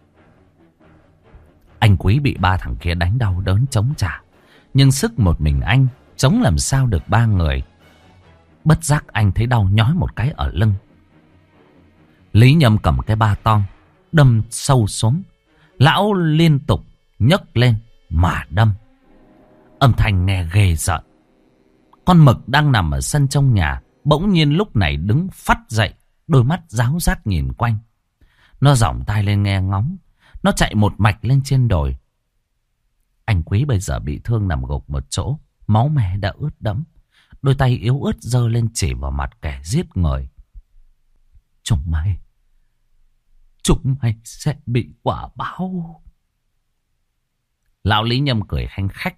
Anh Quý bị ba thằng kia đánh đau đớn chống trả, nhưng sức một mình anh chống làm sao được ba người. Bất giác anh thấy đau nhói một cái ở lưng. Lý Nhâm cầm cái ba tong đâm sâu xuống. Lão liên tục nhấc lên mà đâm. Âm thanh nghe ghê rợn. Con Mực đang nằm ở sân trong nhà bỗng nhiên lúc này đứng phắt dậy, đôi mắt ráo rác nhìn quanh. Nó giỏng tai lên nghe ngóng. Nó chạy một mạch lên trên đồi. Anh Quý bây giờ bị thương nằm gục một chỗ, máu me đã ướt đẫm. Đôi tay yếu ớt giơ lên chỉ vào mặt kẻ giết người. Chúng mày, chúng mày sẽ bị quả báo. Lão Lý Nhâm cười khanh khách.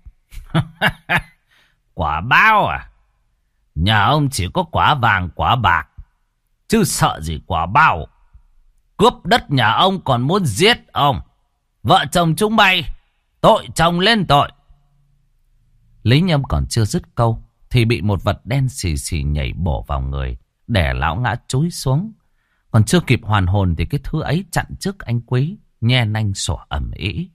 Quả báo à? Nhà ông chỉ có quả vàng quả bạc, chứ sợ gì quả báo. Cướp đất nhà ông còn muốn giết ông. Vợ chồng chúng mày tội chồng lên tội. Lý Nhâm còn chưa dứt câu thì bị một vật đen xì xì nhảy bổ vào người, để lão ngã chúi xuống. Còn chưa kịp hoàn hồn thì cái thứ ấy chặn trước anh Quý, nhe nanh sủa ầm ĩ.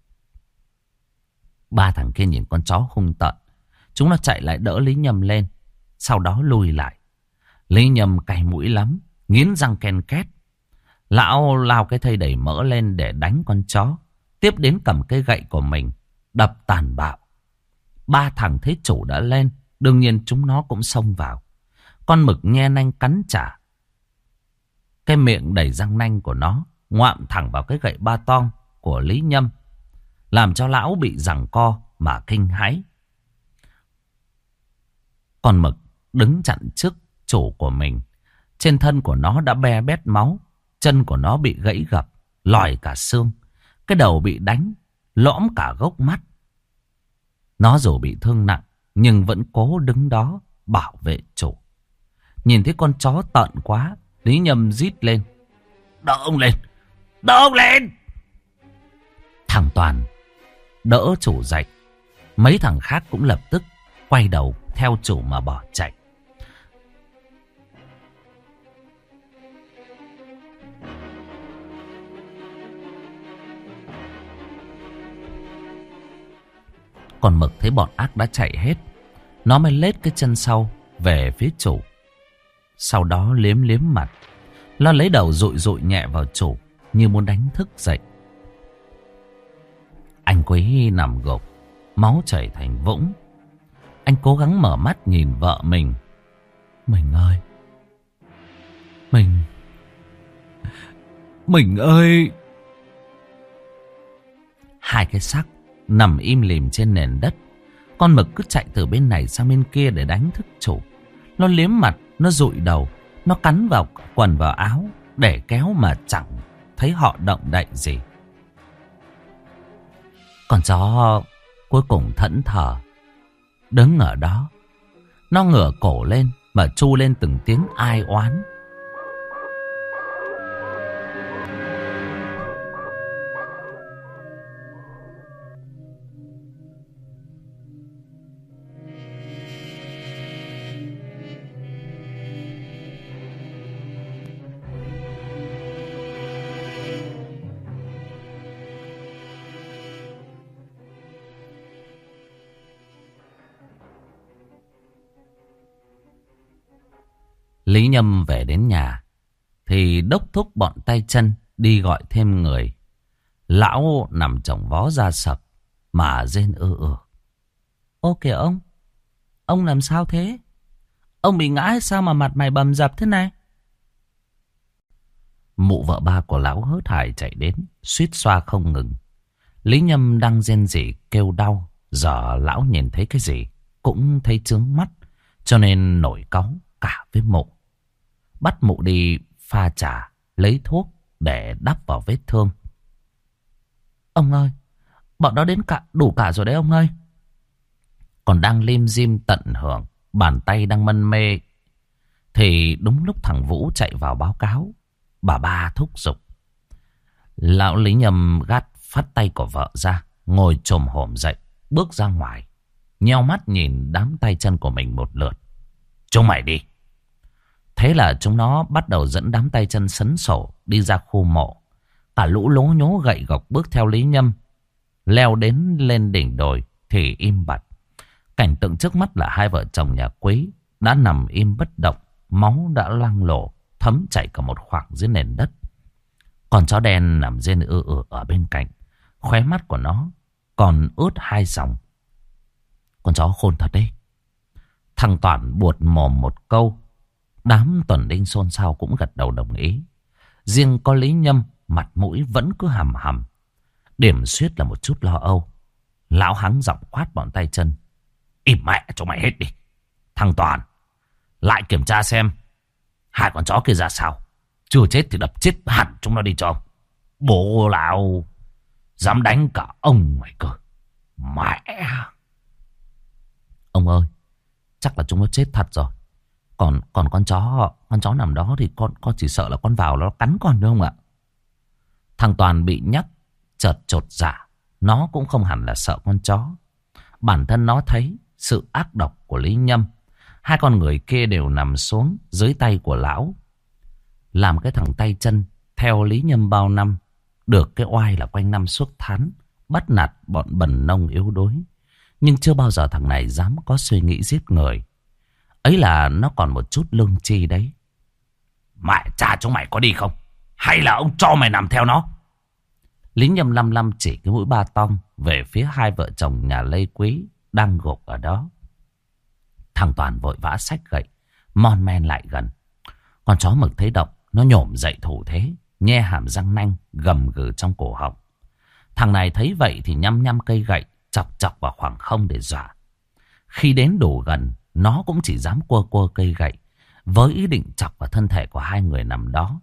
Ba thằng kia nhìn con chó hung tợn, chúng nó chạy lại đỡ Lý Nhâm lên, sau đó lùi lại. Lý Nhâm cay mũi lắm, nghiến răng ken két. Lão lao cái thây đầy mỡ lên để đánh con chó, tiếp đến cầm cây gậy của mình đập tàn bạo. Ba thằng thấy chủ đã lên, đương nhiên chúng nó cũng xông vào. Con Mực nhe nanh cắn trả. Cái miệng đầy răng nanh của nó ngoạm thẳng vào cái gậy ba tong của Lý Nhâm, làm cho lão bị giằng co mà kinh hãi. Con Mực đứng chặn trước chủ của mình. Trên thân của nó đã be bét máu, chân của nó bị gãy gập, lòi cả xương. Cái đầu bị đánh, lõm cả gốc mắt. Nó dù bị thương nặng, nhưng vẫn cố đứng đó bảo vệ chủ. Nhìn thấy con chó tợn quá, Lý Nhâm rít lên. Đỡ ông lên! Đỡ ông lên! Thằng Toàn đỡ chủ dậy. Mấy thằng khác cũng lập tức quay đầu theo chủ mà bỏ chạy. Còn Mực thấy bọn ác đã chạy hết, nó mới lết cái chân sau về phía chủ. Sau đó liếm liếm mặt, nó lấy đầu dụi dụi nhẹ vào chủ như muốn đánh thức dậy. Anh Quý nằm gục, máu chảy thành vũng. Anh cố gắng mở mắt nhìn vợ mình. Mình ơi! Mình... Mình ơi! Hai cái xác nằm im lìm trên nền đất. Con Mực cứ chạy từ bên này sang bên kia để đánh thức chủ. Nó liếm mặt, nó dụi đầu, nó cắn vào quần vào áo để kéo mà chẳng thấy họ động đậy gì. Con chó cuối cùng thẫn thờ đứng ở đó. Nó ngửa cổ lên mà tru lên từng tiếng ai oán. Lý Nhâm về đến nhà thì đốc thúc bọn tay chân đi gọi thêm người. Lão nằm chồng vó ra sập mà rên ư ư. Ô kìa ông, ông làm sao thế? Ông bị ngã hay sao mà mặt mày bầm dập thế này? Mụ vợ ba của lão hớt hải chạy đến, suýt xoa không ngừng. Lý Nhâm đang rên rỉ kêu đau. Giờ lão nhìn thấy cái gì cũng thấy chướng mắt, cho nên nổi cáu cả với mụ. Bắt mụ đi pha trà, lấy thuốc để đắp vào vết thương. Ông ơi, bọn đó đến cả đủ cả rồi đấy ông ơi. Còn đang lim dim tận hưởng, bàn tay đang mân mê, thì đúng lúc thằng Vũ chạy vào báo cáo. Bà ba thúc giục. Lão Lý Nhâm gắt phát tay của vợ ra, ngồi chồm hổm dậy, bước ra ngoài, nheo mắt nhìn đám tay chân của mình một lượt. Chúng mày đi. Thế là chúng nó bắt đầu dẫn đám tay chân sấn sổ đi ra khu mộ. Cả lũ lố nhố gậy gộc bước theo Lý Nhâm. Leo đến lên đỉnh đồi thì im bặt. Cảnh tượng trước mắt là hai vợ chồng nhà Quý đã nằm im bất động. Máu đã loang lổ, thấm chảy cả một khoảng dưới nền đất. Con chó đen nằm rên ư ư ở bên cạnh. Khóe mắt của nó còn ướt hai dòng. Con chó khôn thật đấy. Thằng Toản buột mồm một câu. Đám tuần đinh xôn xao cũng gật đầu đồng ý. Riêng có Lý Nhâm mặt mũi vẫn cứ hầm hầm. Điểm xuyết là một chút lo âu. Lão hắng giọng quát bọn tay chân. Im mẹ cho mày hết đi. Thằng Toàn, lại kiểm tra xem hai con chó kia ra sao. Chưa chết thì đập chết hẳn chúng nó đi cho ông. Bố lão dám đánh cả ông mày cơ. Mẹ. Ông ơi, chắc là chúng nó chết thật rồi. Còn còn con chó Con chó nằm đó thì con con chỉ sợ là con vào nó cắn con đúng không ạ? Thằng Toàn bị nhắc chợt chột dạ. Nó cũng không hẳn là sợ con chó. Bản thân nó thấy sự ác độc của Lý Nhâm. Hai con người kia đều nằm xuống dưới tay của lão. Làm cái thằng tay chân theo Lý Nhâm bao năm. Được cái oai là quanh năm suốt tháng bắt nạt bọn bần nông yếu đuối. Nhưng chưa bao giờ thằng này dám có suy nghĩ giết người. Ấy là nó còn một chút lương tri đấy. Mẹ cha chúng mày có đi không? Hay là ông cho mày nằm theo nó? Lý Nhâm lăm lăm chỉ cái mũi ba tong về phía hai vợ chồng nhà Lê Quý đang gục ở đó. Thằng Toàn vội vã xách gậy, mon men lại gần. Con chó mực thấy động, nó nhổm dậy thủ thế, nhe hàm răng nanh gầm gừ trong cổ họng. Thằng này thấy vậy thì nhăm nhăm cây gậy, chọc chọc vào khoảng không để dọa. Khi đến đủ gần, nó cũng chỉ dám quơ quơ cây gậy, với ý định chọc vào thân thể của hai người nằm đó.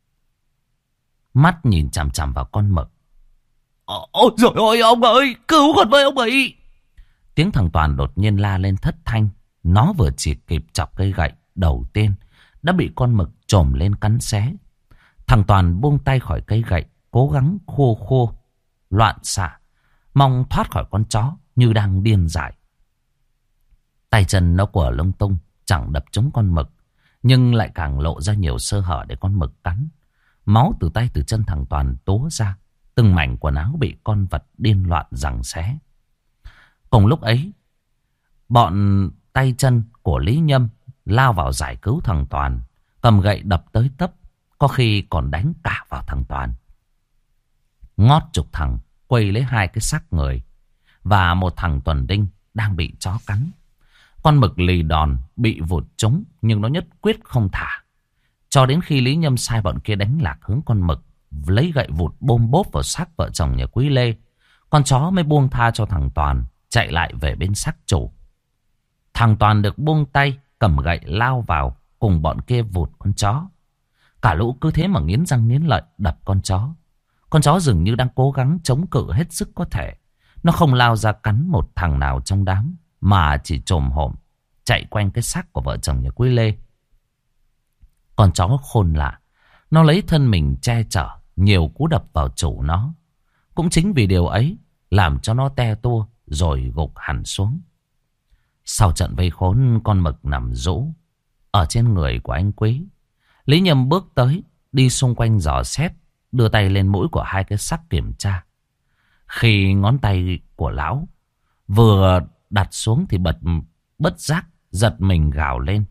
Mắt nhìn chằm chằm vào con mực. Ôi trời ơi ông ơi, cứu con với ông ấy. Tiếng thằng Toàn đột nhiên la lên thất thanh. Nó vừa chỉ kịp chọc cây gậy đầu tiên đã bị con mực chồm lên cắn xé. Thằng Toàn buông tay khỏi cây gậy, cố gắng khô khô, loạn xạ, mong thoát khỏi con chó như đang điên dại. Tay chân nó quở lung tung, chẳng đập trúng con mực, nhưng lại càng lộ ra nhiều sơ hở để con mực cắn. Máu từ tay từ chân thằng Toàn túa ra, từng mảnh quần áo bị con vật điên loạn giằng xé. Cùng lúc ấy, bọn tay chân của Lý Nhâm lao vào giải cứu thằng Toàn, cầm gậy đập tới tấp, có khi còn đánh cả vào thằng Toàn. Ngót chục thằng quây lấy hai cái xác người và một thằng tuần đinh đang bị chó cắn. Con mực lì đòn bị vụt trúng nhưng nó nhất quyết không thả, cho đến khi Lý Nhâm sai bọn kia đánh lạc hướng con mực, lấy gậy vụt bôm bốp vào xác vợ chồng nhà Quý Lê. Con chó mới buông tha cho thằng Toàn, chạy lại về bên xác chủ. Thằng Toàn được buông tay, cầm gậy lao vào cùng bọn kia vụt con chó. Cả lũ cứ thế mà nghiến răng nghiến lợi đập con chó. Con chó dường như đang cố gắng chống cự hết sức có thể. Nó không lao ra cắn một thằng nào trong đám, mà chỉ chồm hổm chạy quanh cái xác của vợ chồng nhà Quý Lê. Con chó khôn lạ, nó lấy thân mình che chở nhiều cú đập vào chủ nó. Cũng chính vì điều ấy làm cho nó te tua rồi gục hẳn xuống. Sau trận vây khốn, con mực nằm rũ ở trên người của anh Quý. Lý Nhâm bước tới, đi xung quanh dò xét, đưa tay lên mũi của hai cái xác kiểm tra. Khi ngón tay của lão vừa đặt xuống thì bật bất giác giật mình gào lên.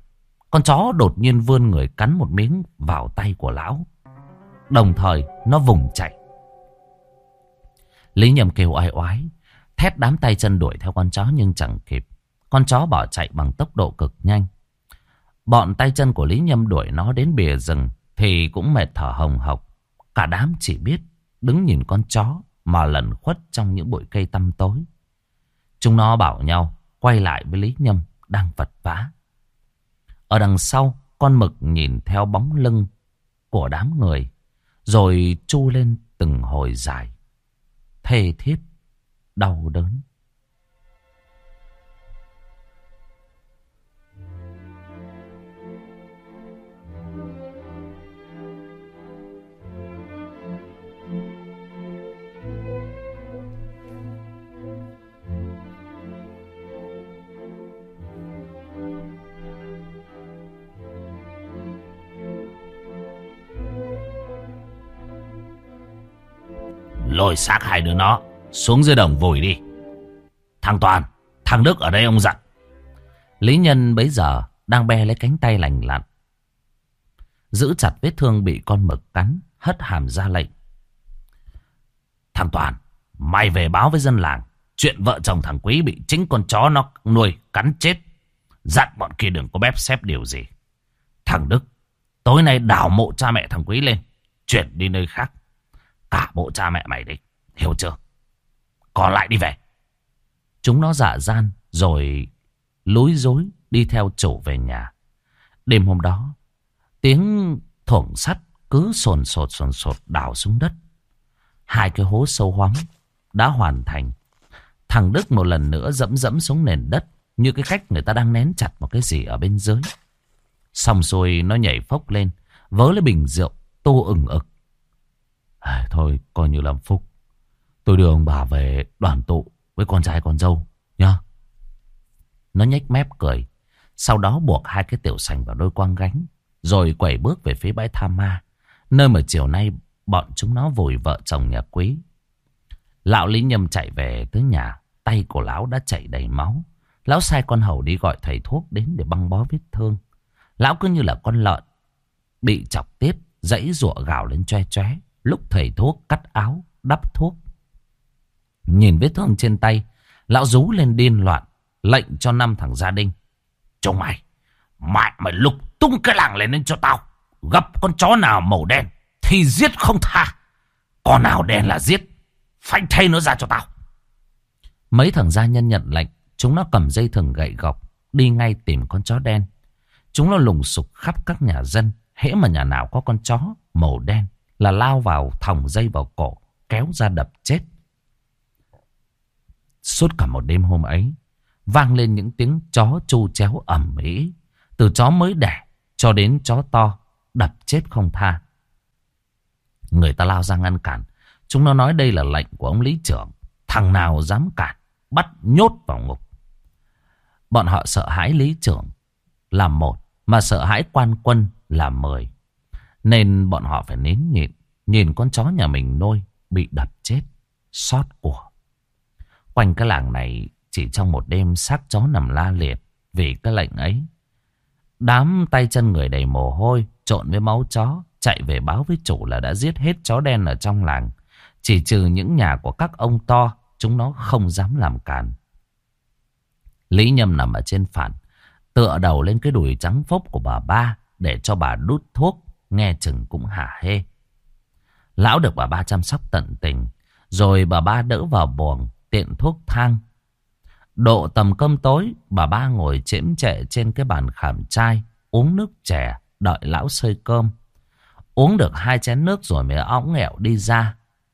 Con chó đột nhiên vươn người cắn một miếng vào tay của lão. Đồng thời nó vùng chạy. Lý Nhâm kêu oai oái, thét đám tay chân đuổi theo con chó nhưng chẳng kịp. Con chó bỏ chạy bằng tốc độ cực nhanh. Bọn tay chân của Lý Nhâm đuổi nó đến bìa rừng thì cũng mệt thở hồng hộc. Cả đám chỉ biết đứng nhìn con chó mà lẩn khuất trong những bụi cây tăm tối. Chúng nó bảo nhau quay lại với Lý Nhâm đang vật vã. Ở đằng sau, con mực nhìn theo bóng lưng của đám người, rồi tru lên từng hồi dài, thê thiết, đau đớn. Lôi xác hai đứa nó xuống dưới đồng vùi đi. Thằng Toàn, thằng Đức ở đây ông dặn. Lý Nhân bấy giờ đang be lấy cánh tay lành lặn, giữ chặt vết thương bị con mực cắn, hất hàm ra lệnh. Thằng Toàn, mày về báo với dân làng chuyện vợ chồng thằng Quý bị chính con chó nó nuôi cắn chết. Dặn bọn kia đừng có bép xép điều gì. Thằng Đức, tối nay đào mộ cha mẹ thằng Quý lên, chuyển đi nơi khác. Cả bộ cha mẹ mày đi, hiểu chưa? Còn lại đi về. Chúng nó dạ gian rồi lối rối đi theo chủ về nhà. Đêm hôm đó, tiếng thủng sắt cứ sồn sột sồn sột đào xuống đất. Hai cái hố sâu hoắm đã hoàn thành. Thằng Đức một lần nữa dẫm dẫm xuống nền đất, như cái cách người ta đang nén chặt một cái gì ở bên dưới. Xong rồi nó nhảy phốc lên, vớ lấy bình rượu, tô ừng ực. À, thôi coi như làm phúc. Tôi đưa ông bà về đoàn tụ với con trai con dâu nhá. Nó nhếch mép cười. Sau đó buộc hai cái tiểu sành vào đôi quang gánh, rồi quẩy bước về phía bãi tha ma, nơi mà chiều nay bọn chúng nó vùi vợ chồng nhà Quý. Lão Lý Nhâm chạy về tới nhà, tay của lão đã chảy đầy máu. Lão sai con hầu đi gọi thầy thuốc đến để băng bó vết thương. Lão cứ như là con lợn bị chọc tiết, giãy giụa gào lên choe choé lúc thầy thuốc cắt áo đắp thuốc. Nhìn vết thương trên tay, lão rú lên điên loạn, lệnh cho năm thằng gia đình: chúng mày, mày mày lục tung cái làng lên lên cho tao. Gặp con chó nào màu đen thì giết không tha, con nào đen là giết, phanh thay nó ra cho tao. Mấy thằng gia nhân nhận lệnh, chúng nó cầm dây thừng gậy gộc đi ngay tìm con chó đen. Chúng nó lùng sục khắp các nhà dân, hễ mà nhà nào có con chó màu đen là lao vào thòng dây vào cổ, kéo ra đập chết. Suốt cả một đêm hôm ấy, vang lên những tiếng chó chu chéo ầm ĩ, từ chó mới đẻ cho đến chó to, đập chết không tha. Người ta lao ra ngăn cản. Chúng nó nói đây là lệnh của ông lý trưởng, thằng nào dám cản bắt nhốt vào ngục. Bọn họ sợ hãi lý trưởng là một, mà sợ hãi quan quân là mười, nên bọn họ phải nín nhịn nhìn con chó nhà mình nuôi bị đập chết, xót của. Quanh cái làng này chỉ trong một đêm xác chó nằm la liệt vì cái lệnh ấy. Đám tay chân người đầy mồ hôi trộn với máu chó chạy về báo với chủ là đã giết hết chó đen ở trong làng. Chỉ trừ những nhà của các ông to, chúng nó không dám làm càn. Lý Nhâm nằm ở trên phản, tựa đầu lên cái đùi trắng phốc của bà ba để cho bà đút thuốc, nghe chừng cũng hả hê. Lão được bà ba chăm sóc tận tình, rồi bà ba đỡ vào buồng tiện thuốc thang. Độ tầm cơm tối, bà ba ngồi chễm chệ trên cái bàn khảm trai, uống nước chè, đợi lão xơi cơm. Uống được hai chén nước rồi mới óng nghẹo đi ra.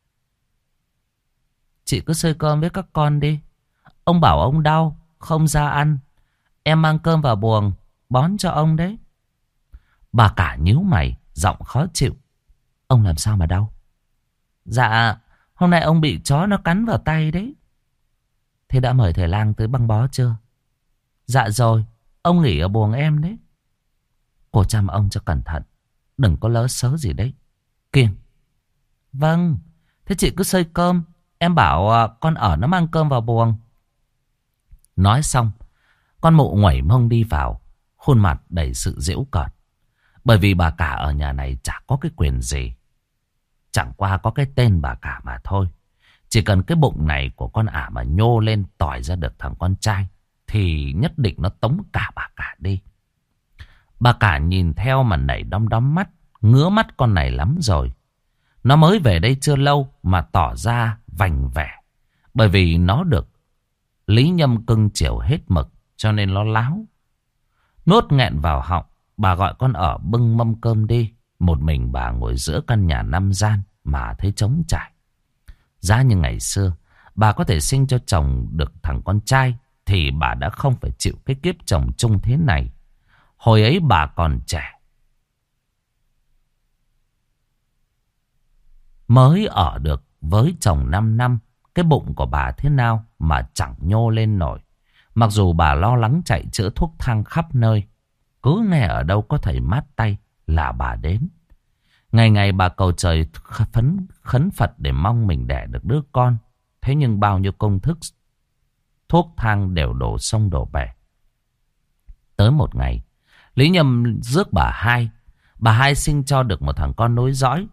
Chị cứ xơi cơm với các con đi. Ông bảo ông đau, không ra ăn. Em mang cơm vào buồng, bón cho ông đấy. Bà cả nhíu mày, giọng khó chịu. Ông làm sao mà đau? Dạ, hôm nay ông bị chó nó cắn vào tay đấy. Thế đã mời thầy lang tới băng bó chưa? Dạ rồi, ông nghỉ ở buồng em đấy. Cô chăm ông cho cẩn thận, đừng có lỡ sớ gì đấy. Kiêng. Vâng, thế chị cứ xơi cơm. Em bảo con ở nó mang cơm vào buồng. Nói xong, con mụ ngoẩy mông đi vào. khuôn mặt đầy sự giễu cợt. Bởi vì bà cả ở nhà này chả có cái quyền gì. Chẳng qua có cái tên bà cả mà thôi. Chỉ cần cái bụng này của con ả mà nhô lên tỏi ra được thằng con trai thì nhất định nó tống cả bà cả đi. Bà cả nhìn theo mà nảy đom đóm mắt, ngứa mắt con này lắm rồi. Nó mới về đây chưa lâu mà tỏ ra vành vẻ. Bởi vì nó được Lý Nhâm cưng chiều hết mực cho nên nó láo. Nuốt nghẹn vào họng, bà gọi con ở bưng mâm cơm đi. Một mình bà ngồi giữa căn nhà năm gian mà thấy trống trải. Giá như ngày xưa bà có thể sinh cho chồng được thằng con trai thì bà đã không phải chịu cái kiếp chồng chung thế này. Hồi ấy bà còn trẻ, mới ở được với chồng năm năm. Cái bụng của bà thế nào mà chẳng nhô lên nổi. Mặc dù bà lo lắng chạy chữa thuốc thang khắp nơi, cứ nghe ở đâu có thầy mát tay là bà đến. Ngày ngày bà cầu trời phấn khấn Phật để mong mình đẻ được đứa con. Thế nhưng bao nhiêu công thức thuốc thang đều đổ sông đổ bể. Tới một ngày, Lý Nhâm rước bà hai. Bà hai sinh cho được một thằng con nối dõi.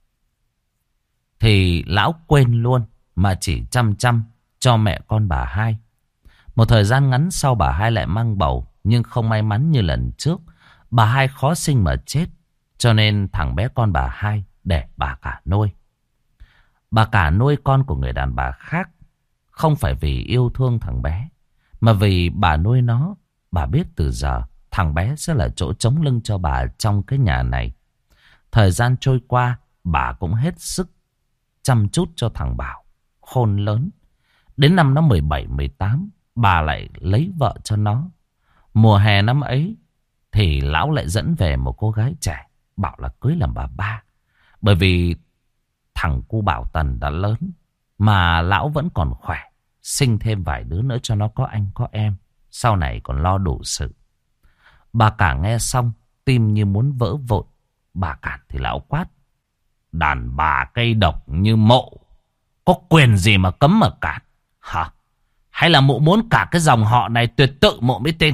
Thì lão quên luôn mà chỉ chăm chăm cho mẹ con bà hai. Một thời gian ngắn sau bà hai lại mang bầu. Nhưng không may mắn như lần trước, bà hai khó sinh mà chết. Cho nên thằng bé con bà hai để bà cả nuôi. Bà cả nuôi con của người đàn bà khác không phải vì yêu thương thằng bé, mà vì bà nuôi nó. Bà biết từ giờ thằng bé sẽ là chỗ chống lưng cho bà trong cái nhà này. Thời gian trôi qua, bà cũng hết sức chăm chút cho thằng Bảo khôn lớn. Đến năm nó mười bảy mười tám, bà lại lấy vợ cho nó. Mùa hè năm ấy thì lão lại dẫn về một cô gái trẻ, bảo là cưới làm bà ba. Bởi vì thằng cu Bảo Tần đã lớn mà lão vẫn còn khỏe, sinh thêm vài đứa nữa cho nó có anh có em, sau này còn lo đủ sự. Bà cả nghe xong tim như muốn vỡ vội. Bà cản thì lão quát: đàn bà cây độc như mộ có quyền gì mà cấm mà cản hả? Hay là mụ muốn cả cái dòng họ này tuyệt tự mụ mới tin?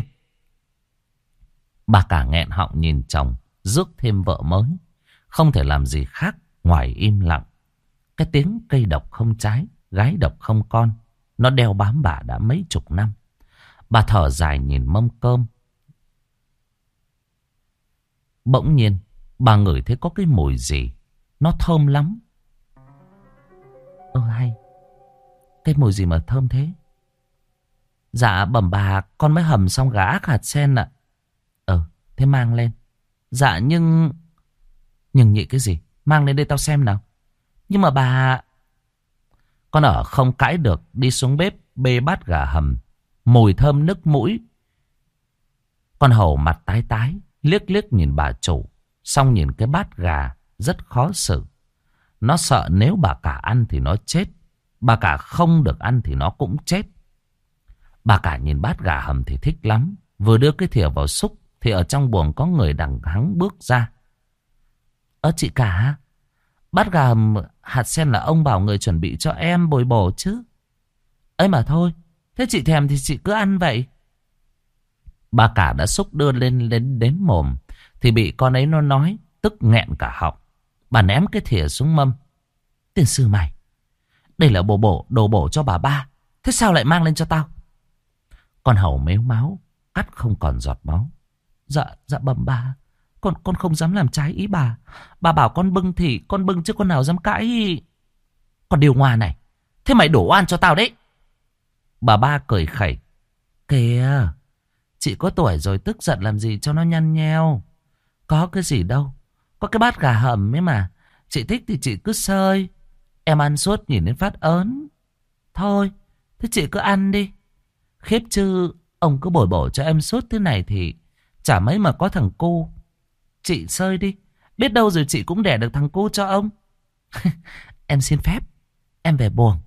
Bà cả nghẹn họng nhìn chồng rước thêm vợ mới, không thể làm gì khác ngoài im lặng. Cái tiếng cây độc không trái, gái độc không con, nó đeo bám bà đã mấy chục năm. Bà thở dài nhìn mâm cơm. Bỗng nhiên bà ngửi thấy có cái mùi gì nó thơm lắm. Ơ hay, cái mùi gì mà thơm thế? Dạ bẩm bà, con mới hầm xong gà ác hạt sen ạ. Ờ, thế mang lên. Dạ nhưng... Nhưng nhị cái gì? Mang lên đây tao xem nào. Nhưng mà bà... Con ở không cãi được, đi xuống bếp bê bát gà hầm. Mùi thơm nức mũi. Con hầu mặt tái tái, liếc liếc nhìn bà chủ, xong nhìn cái bát gà rất khó xử. Nó sợ nếu bà cả ăn thì nó chết, bà cả không được ăn thì nó cũng chết. Bà cả nhìn bát gà hầm thì thích lắm. Vừa đưa cái thìa vào xúc thì ở trong buồng có người đằng hắng bước ra. Ơ chị cả, bát gà hầm hạt sen là ông bảo người chuẩn bị cho em bồi bổ chứ. Ấy mà thôi, thế chị thèm thì chị cứ ăn vậy. Bà cả đã xúc đưa lên đến, đến mồm thì bị con ấy nó nói, tức nghẹn cả họng. Bà ném cái thìa xuống mâm. Tiền sư mày, đây là bổ bổ, đồ bổ cho bà ba, thế sao lại mang lên cho tao? Con hầu mếu máu, cắt không còn giọt máu. Dạ, dạ bẩm bà, Con con không dám làm trái ý bà. Bà bảo con bưng thì con bưng chứ con nào dám cãi. Còn điều hòa này, thế mày đổ oan cho tao đấy. Bà ba cười khẩy. Kìa, chị có tuổi rồi tức giận làm gì cho nó nhăn nheo. Có cái gì đâu, có cái bát gà hầm ấy mà. Chị thích thì chị cứ sơi, em ăn suốt nhìn đến phát ớn. Thôi, thế chị cứ ăn đi. Khiếp chứ, ông cứ bồi bổ cho em suốt thế này thì chả mấy mà có thằng cu. Chị sơi đi, biết đâu rồi chị cũng đẻ được thằng cu cho ông. Em xin phép, em về buồng.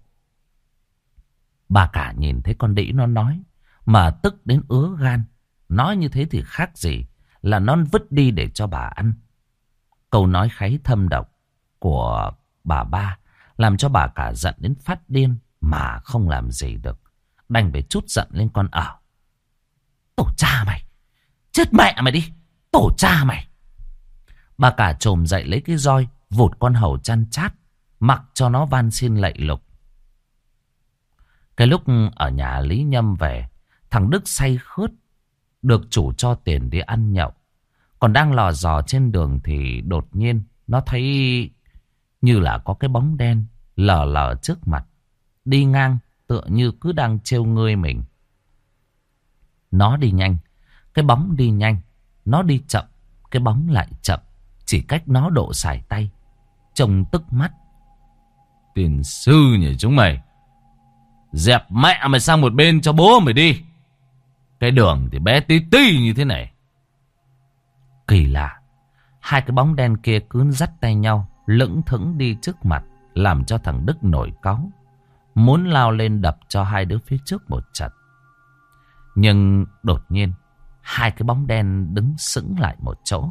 Bà cả nhìn thấy con đĩ nó nói mà tức đến ứa gan. Nói như thế thì khác gì là nó vứt đi để cho bà ăn. Câu nói kháy thâm độc của bà ba làm cho bà cả giận đến phát điên mà không làm gì được. Đành phải trút giận lên con ở. Tổ cha mày, Chết mẹ mày đi, tổ cha mày. Bà cả trồm dậy lấy cái roi, vụt con hầu chăn chát, mặc cho nó van xin lạy lục. Cái lúc ở nhà Lý Nhâm về, thằng Đức say khướt, được chủ cho tiền đi ăn nhậu. Còn đang lò dò trên đường thì đột nhiên nó thấy như là có cái bóng đen lờ lờ trước mặt, đi ngang tựa như cứ đang trêu ngươi mình. Nó đi nhanh, cái bóng đi nhanh. Nó đi chậm, cái bóng lại chậm. Chỉ cách nó độ sải tay, trông tức mắt. Tiền sư nhỉ chúng mày, dẹp mẹ mày sang một bên cho bố mày đi. Cái đường thì bé tí tí như thế này. Kỳ lạ, hai cái bóng đen kia cứ dắt tay nhau, lững thững đi trước mặt, làm cho thằng Đức nổi cáu, muốn lao lên đập cho hai đứa phía trước một trận. Nhưng đột nhiên, hai cái bóng đen đứng sững lại một chỗ.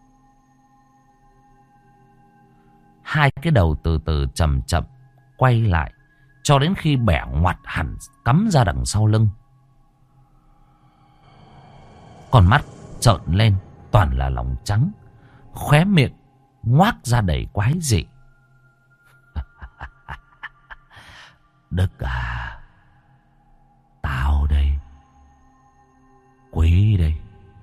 Hai cái đầu từ từ chậm chậm quay lại, cho đến khi bẻ ngoặt hẳn cắm ra đằng sau lưng. Con mắt trợn lên toàn là lòng trắng, khóe miệng ngoác ra đầy quái dị. Đức à, tao đây, Quý đây.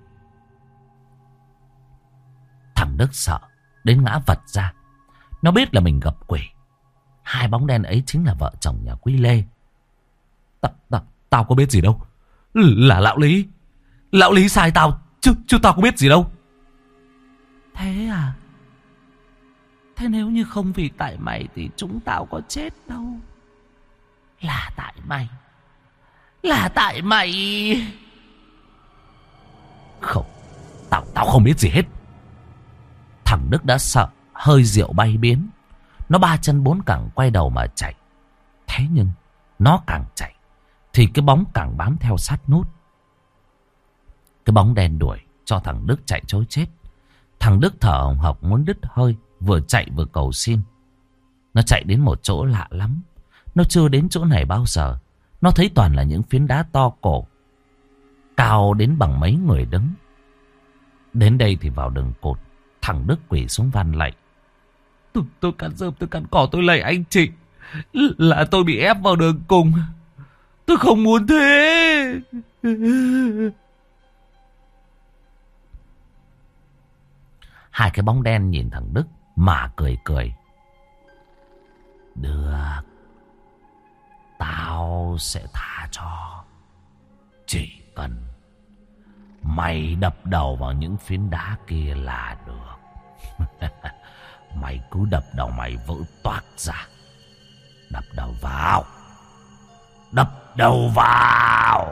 Thằng Đức sợ đến ngã vật ra. Nó biết là mình gặp quỷ. Hai bóng đen ấy chính là vợ chồng nhà Quý Lê. Ta, ta, Tao có biết gì đâu. Là lão Lý. Lão Lý sai tao, chứ, chứ tao có biết gì đâu. Thế à? Thế nếu như không vì tại mày thì chúng tao có chết đâu. Là tại mày. Là tại mày. Không, Tao tao không biết gì hết. Thằng Đức đã sợ hơi rượu bay biến. Nó ba chân bốn cẳng quay đầu mà chạy. Thế nhưng nó càng chạy thì cái bóng càng bám theo sát nút. Cái bóng đen đuổi cho thằng Đức chạy trối chết. Thằng Đức thở hồng hộc muốn đứt hơi, vừa chạy vừa cầu xin. Nó chạy đến một chỗ lạ lắm. Nó chưa đến chỗ này bao giờ. Nó thấy toàn là những phiến đá to cổ, cao đến bằng mấy người đứng. Đến đây thì vào đường cột. Thằng Đức quỳ xuống van lạy. Tôi, tôi cắn rơm, tôi cắn cỏ, tôi lạy anh chị. Là tôi bị ép vào đường cùng. Tôi không muốn thế. Hai cái bóng đen nhìn thằng Đức mà cười cười. Được, tao sẽ tha cho. Chỉ cần mày đập đầu vào những phiến đá kia là được. Mày cứ đập đầu mày vỡ toác ra. Đập đầu vào. Đập đầu vào.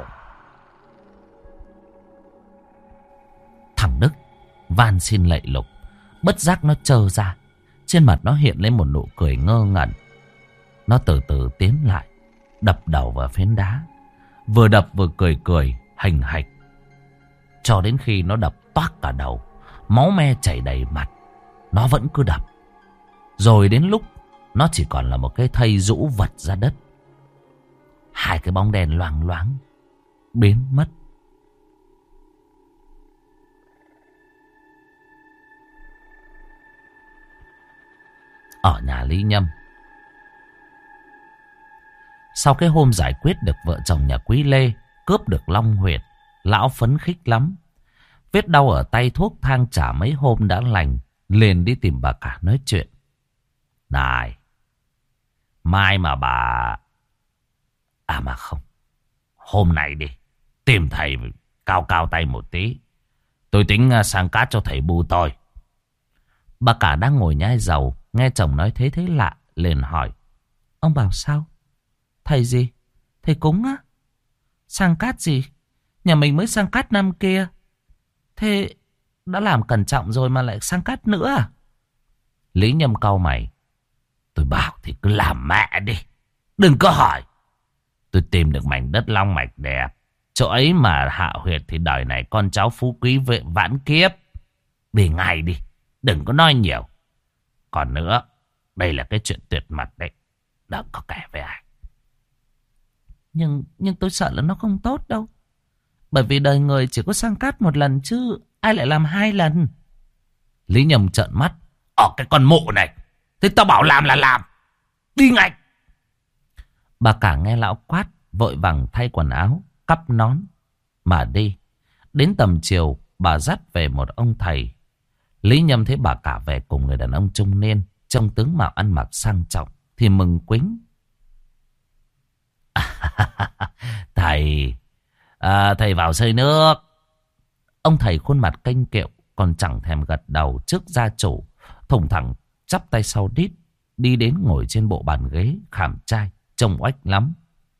Thằng Đức van xin lạy lục. Bất giác nó trơ ra. Trên mặt nó hiện lên một nụ cười ngơ ngẩn. Nó từ từ tiến lại, đập đầu vào phiến đá. Vừa đập vừa cười cười hành hạch, cho đến khi nó đập toác cả đầu, máu me chảy đầy mặt. Nó vẫn cứ đập. Rồi đến lúc nó chỉ còn là một cái thây rũ vật ra đất. Hai cái bóng đèn loang loáng biến mất. Ở nhà Lý Nhâm, sau cái hôm giải quyết được vợ chồng nhà Quý Lê cướp được long huyệt, lão phấn khích lắm. Vết đau ở tay thuốc thang trả mấy hôm đã lành, liền đi tìm bà cả nói chuyện. Này, mai mà bà... À mà không, hôm nay đi, tìm thầy cao cao tay một tí. Tôi tính sang cát cho thầy bù tôi. Bà cả đang ngồi nhai dầu, nghe chồng nói thế thế lạ, liền hỏi. Ông bảo sao? Thầy gì? Thầy cúng á? Sang cát gì? Nhà mình mới sang cát năm kia. Thế đã làm cẩn trọng rồi mà lại sang cát nữa à? Lý Nhâm cau mày. Tôi bảo thì cứ làm mẹ đi, đừng có hỏi. Tôi tìm được mảnh đất long mạch đẹp, chỗ ấy mà hạ huyệt thì đời này con cháu phú quý vệ vãn kiếp. Đi ngay đi, đừng có nói nhiều. Còn nữa, đây là cái chuyện tuyệt mật đấy, đừng có kể với ai. Nhưng nhưng tôi sợ là nó không tốt đâu. Bởi vì đời người chỉ có sang cát một lần chứ ai lại làm hai lần. Lý Nhâm trợn mắt. Ở cái con mụ này, thế tao bảo làm là làm, đi ngay. Bà cả nghe lão quát, vội vàng thay quần áo, cắp nón mà đi. Đến tầm chiều, bà dắt về một ông thầy. Lý Nhâm thấy bà cả về cùng người đàn ông trung niên, trông tướng mạo ăn mặc sang trọng thì mừng quính. Thầy, à, thầy vào xơi nước. Ông thầy khuôn mặt kênh kiệu, còn chẳng thèm gật đầu trước gia chủ, thủng thẳng chắp tay sau đít, đi đến ngồi trên bộ bàn ghế khảm trai, trông oách lắm.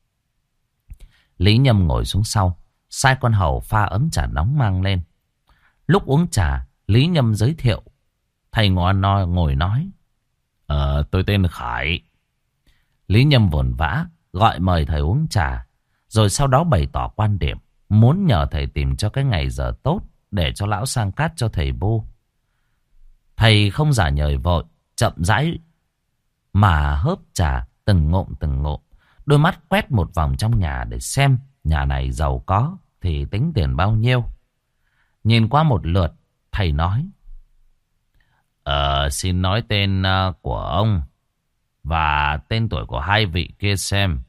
Lý Nhâm ngồi xuống sau, sai con hầu pha ấm trà nóng mang lên. Lúc uống trà, Lý Nhâm giới thiệu. Thầy ngồi nói, ngồi nói. Ờ, tôi tên là Khải. Lý Nhâm vồn vã gọi mời thầy uống trà, rồi sau đó bày tỏ quan điểm muốn nhờ thầy tìm cho cái ngày giờ tốt để cho lão sang cát cho thầy bu. Thầy không giả nhời vội, chậm rãi mà hớp trà từng ngụm từng ngụm, đôi mắt quét một vòng trong nhà để xem nhà này giàu có thì tính tiền bao nhiêu. Nhìn qua một lượt, thầy nói: Ờ, xin nói tên uh, của ông và tên tuổi của hai vị kia xem.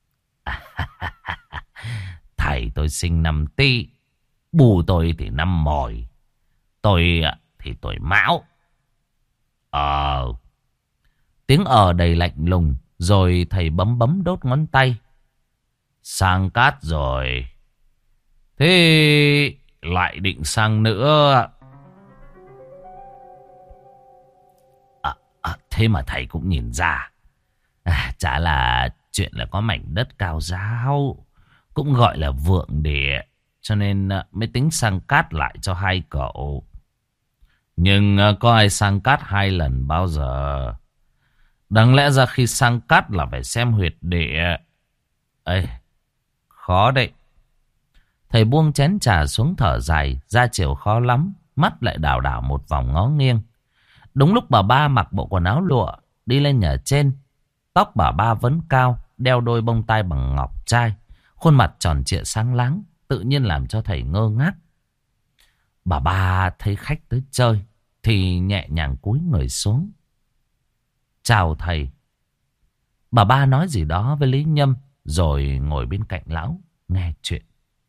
Thầy tôi sinh năm Tý, bù tôi thì năm Mồi, tôi uh, thì tuổi Mão. Ờ. Tiếng ờ đầy lạnh lùng, rồi thầy bấm bấm đốt ngón tay. Sang cát rồi, thế lại định sang nữa. À, à, thế mà thầy cũng nhìn ra. À, chả là chuyện là có mảnh đất cao ráo, cũng gọi là vượng địa, cho nên mới tính sang cát lại cho hai cậu. Nhưng có ai sang cát hai lần bao giờ? Đáng lẽ ra khi sang cát là phải xem huyệt địa. Ê, khó đấy. Thầy buông chén trà xuống thở dài, ra chiều khó lắm, mắt lại đảo đảo một vòng ngó nghiêng. Đúng lúc bà ba mặc bộ quần áo lụa, đi lên nhà trên. Tóc bà ba vấn cao, đeo đôi bông tai bằng ngọc trai, khuôn mặt tròn trịa sáng láng, tự nhiên làm cho thầy ngơ ngác. Bà ba thấy khách tới chơi thì nhẹ nhàng cúi người xuống. Chào thầy. Bà ba nói gì đó với Lý Nhâm, rồi ngồi bên cạnh lão nghe chuyện.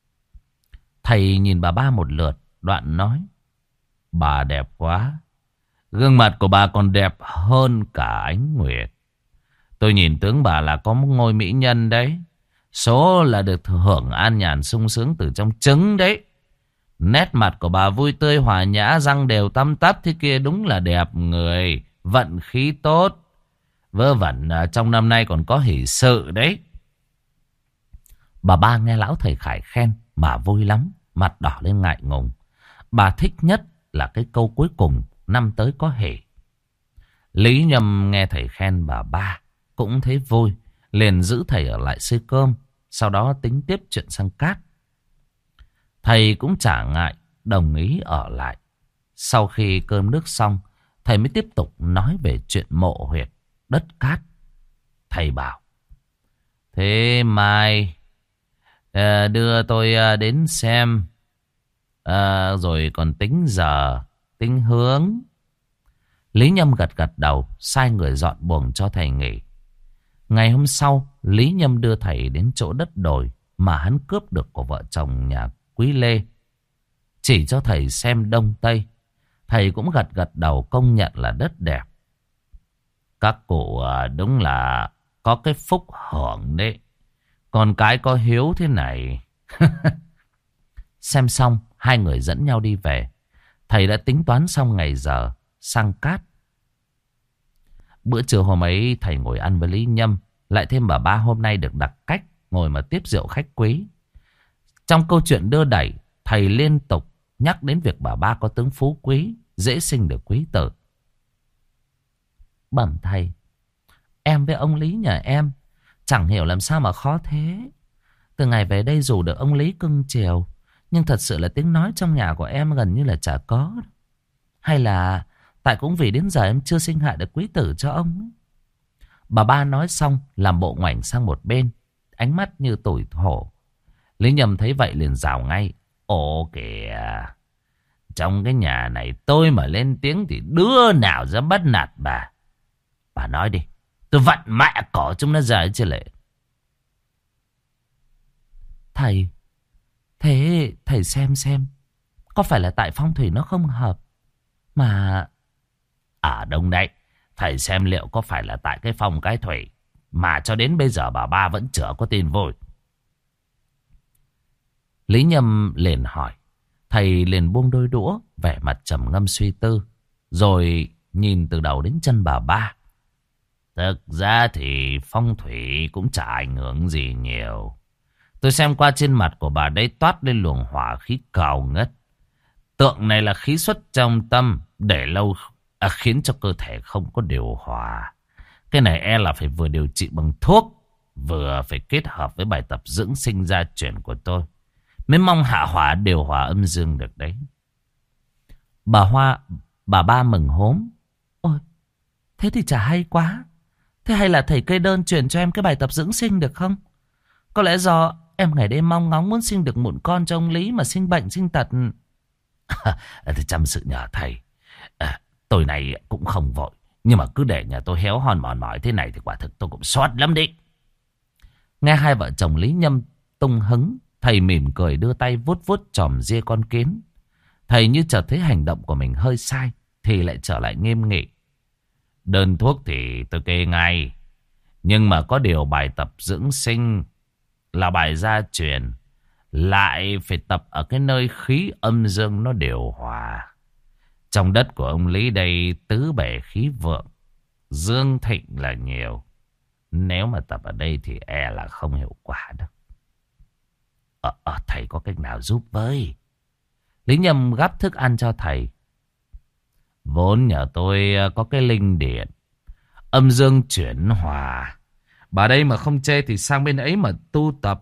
Thầy nhìn bà ba một lượt, đoạn nói: Bà đẹp quá, gương mặt của bà còn đẹp hơn cả ánh nguyệt. Tôi nhìn tướng bà là có một ngôi mỹ nhân đấy, số là được hưởng an nhàn sung sướng từ trong trứng đấy. Nét mặt của bà vui tươi hòa nhã, răng đều tăm tắp thế kia, đúng là đẹp người, vận khí tốt. Vớ vẩn trong năm nay còn có hỷ sự đấy. Bà ba nghe lão thầy Khải khen mà vui lắm, mặt đỏ lên ngại ngùng. Bà thích nhất là cái câu cuối cùng: năm tới có hỷ. Lý Nhâm nghe thầy khen bà ba cũng thấy vui, liền giữ thầy ở lại xơi cơm, sau đó tính tiếp chuyện sang cát. Thầy cũng chả ngại, đồng ý ở lại. Sau khi cơm nước xong, thầy mới tiếp tục nói về chuyện mộ huyệt đất cát. Thầy bảo: Thế mai à, đưa tôi à, đến xem, à, rồi còn tính giờ, tính hướng. Lý Nhâm gật gật đầu, sai người dọn buồng cho thầy nghỉ. Ngày hôm sau, Lý Nhâm đưa thầy đến chỗ đất đồi mà hắn cướp được của vợ chồng nhà Quý Lê, chỉ cho thầy xem đông tây. Thầy cũng gật gật đầu công nhận là đất đẹp. Các cụ à, đúng là có cái phúc hưởng đấy. Còn cái có hiếu thế này. Xem xong, hai người dẫn nhau đi về. Thầy đã tính toán xong ngày giờ sang cát. Bữa trưa hôm ấy thầy ngồi ăn với Lý Nhâm, lại thêm bà ba hôm nay được đặt cách ngồi mà tiếp rượu khách quý. Trong câu chuyện đưa đẩy, thầy liên tục nhắc đến việc bà ba có tướng phú quý, dễ sinh được quý tử. Bẩm thầy, em với ông Lý nhà em chẳng hiểu làm sao mà khó thế. Từ ngày về đây dù được ông Lý cưng chiều, nhưng thật sự là tiếng nói trong nhà của em gần như là chả có. Hay là tại cũng vì đến giờ em chưa sinh hạ được quý tử cho ông. Bà ba nói xong làm bộ ngoảnh sang một bên, ánh mắt như tủi thổ. Lý Nhâm thấy vậy liền rào ngay. Ồ kìa, trong cái nhà này tôi mà lên tiếng thì đứa nào dám bắt nạt bà. Bà nói đi, tôi vặn mẹ cỏ chúng nó ra chứ lệ. Thầy, thế thầy xem xem, có phải là tại phong thủy nó không hợp mà... À đúng đấy, thầy xem liệu có phải là tại cái phong cái thủy mà cho đến bây giờ bà ba vẫn chưa có tin vui. Lý Nhâm liền hỏi. Thầy liền buông đôi đũa, vẻ mặt trầm ngâm suy tư, rồi nhìn từ đầu đến chân bà ba. Thực ra thì phong thủy cũng chả ảnh hưởng gì nhiều. Tôi xem qua trên mặt của bà đây toát lên luồng hỏa khí cao ngất. Tượng này là khí xuất trong tâm, để lâu à, khiến cho cơ thể không có điều hòa. Cái này e là phải vừa điều trị bằng thuốc, vừa phải kết hợp với bài tập dưỡng sinh gia truyền của tôi, mới mong hạ hỏa điều hòa âm dương được đấy. Bà Hoa, bà ba mừng hốm. Ôi, thế thì chả hay quá. Thế hay là thầy kê đơn truyền cho em cái bài tập dưỡng sinh được không? Có lẽ do em ngày đêm mong ngóng muốn sinh được một con cho ông Lý mà sinh bệnh sinh tật. Thì chăm sự nhờ thầy. À, tôi này cũng không vội, nhưng mà cứ để nhà tôi héo hon mòn mỏi thế này thì quả thực tôi cũng xót lắm đi. Nghe hai vợ chồng Lý Nhâm tung hứng, thầy mỉm cười đưa tay vuốt vuốt chòm ria con kiến. Thầy như chợt thấy hành động của mình hơi sai, thì lại trở lại nghiêm nghị. Đơn thuốc thì tôi kê ngay, nhưng mà có điều bài tập dưỡng sinh là bài gia truyền, lại phải tập ở cái nơi khí âm dương nó điều hòa. Trong đất của ông Lý đây tứ bề khí vượng, dương thịnh là nhiều. Nếu mà tập ở đây thì e là không hiệu quả đâu. Ờ, ờ thầy có cách nào giúp với? Lý Nhâm gắp thức ăn cho thầy. Vốn nhà tôi có cái linh điện, âm dương chuyển hòa. Bà đây mà không chê thì sang bên ấy mà tu tập.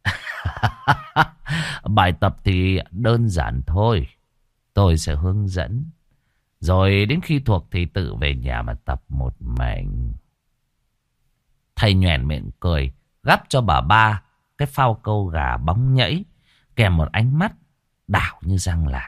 Bài tập thì đơn giản thôi, tôi sẽ hướng dẫn. Rồi đến khi thuộc thì tự về nhà mà tập một mình. Thầy nhoẻn miệng cười, gắp cho bà ba cái phao câu gà bóng nhảy, kèm một ánh mắt đảo như răng lạc.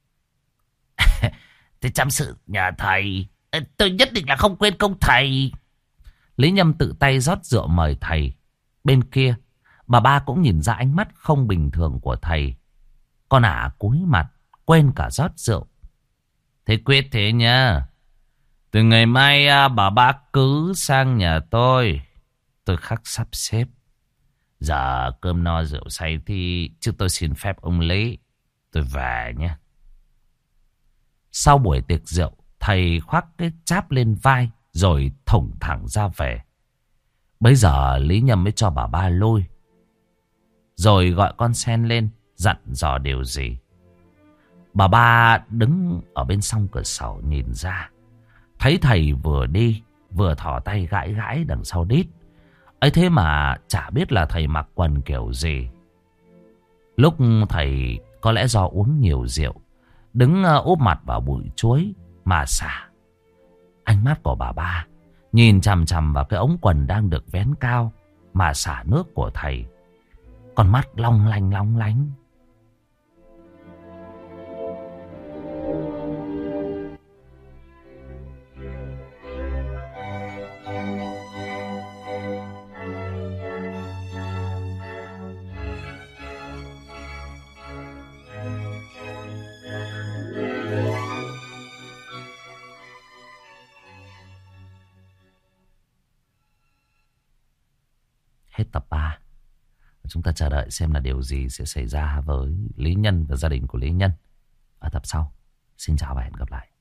Thế chăm sự nhà thầy, tôi nhất định là không quên công thầy. Lý Nhâm tự tay rót rượu mời thầy. Bên kia, bà ba cũng nhìn ra ánh mắt không bình thường của thầy. Con ả cúi mặt, quên cả rót rượu. Thế quyết thế nhá. Từ ngày mai bà ba cứ sang nhà tôi, tôi khắc sắp xếp. Giờ cơm no rượu say thì chứ tôi xin phép ông Lý, tôi về nhé. Sau buổi tiệc rượu, thầy khoác cái cháp lên vai rồi thủng thẳng ra về. Bây giờ Lý Nhâm mới cho bà ba lôi, rồi gọi con sen lên dặn dò điều gì. Bà ba đứng ở bên song cửa sổ nhìn ra, thấy thầy vừa đi vừa thò tay gãi gãi đằng sau đít. Ấy thế mà chả biết là thầy mặc quần kiểu gì. Lúc thầy có lẽ do uống nhiều rượu, đứng úp mặt vào bụi chuối mà xả. Ánh mắt của bà ba nhìn chằm chằm vào cái ống quần đang được vén cao mà xả nước của thầy. Con mắt long lanh long lánh. Hết tập ba. Chúng ta chờ đợi xem là điều gì sẽ xảy ra với Lý Nhân và gia đình của Lý Nhân ở tập sau. Xin chào và hẹn gặp lại.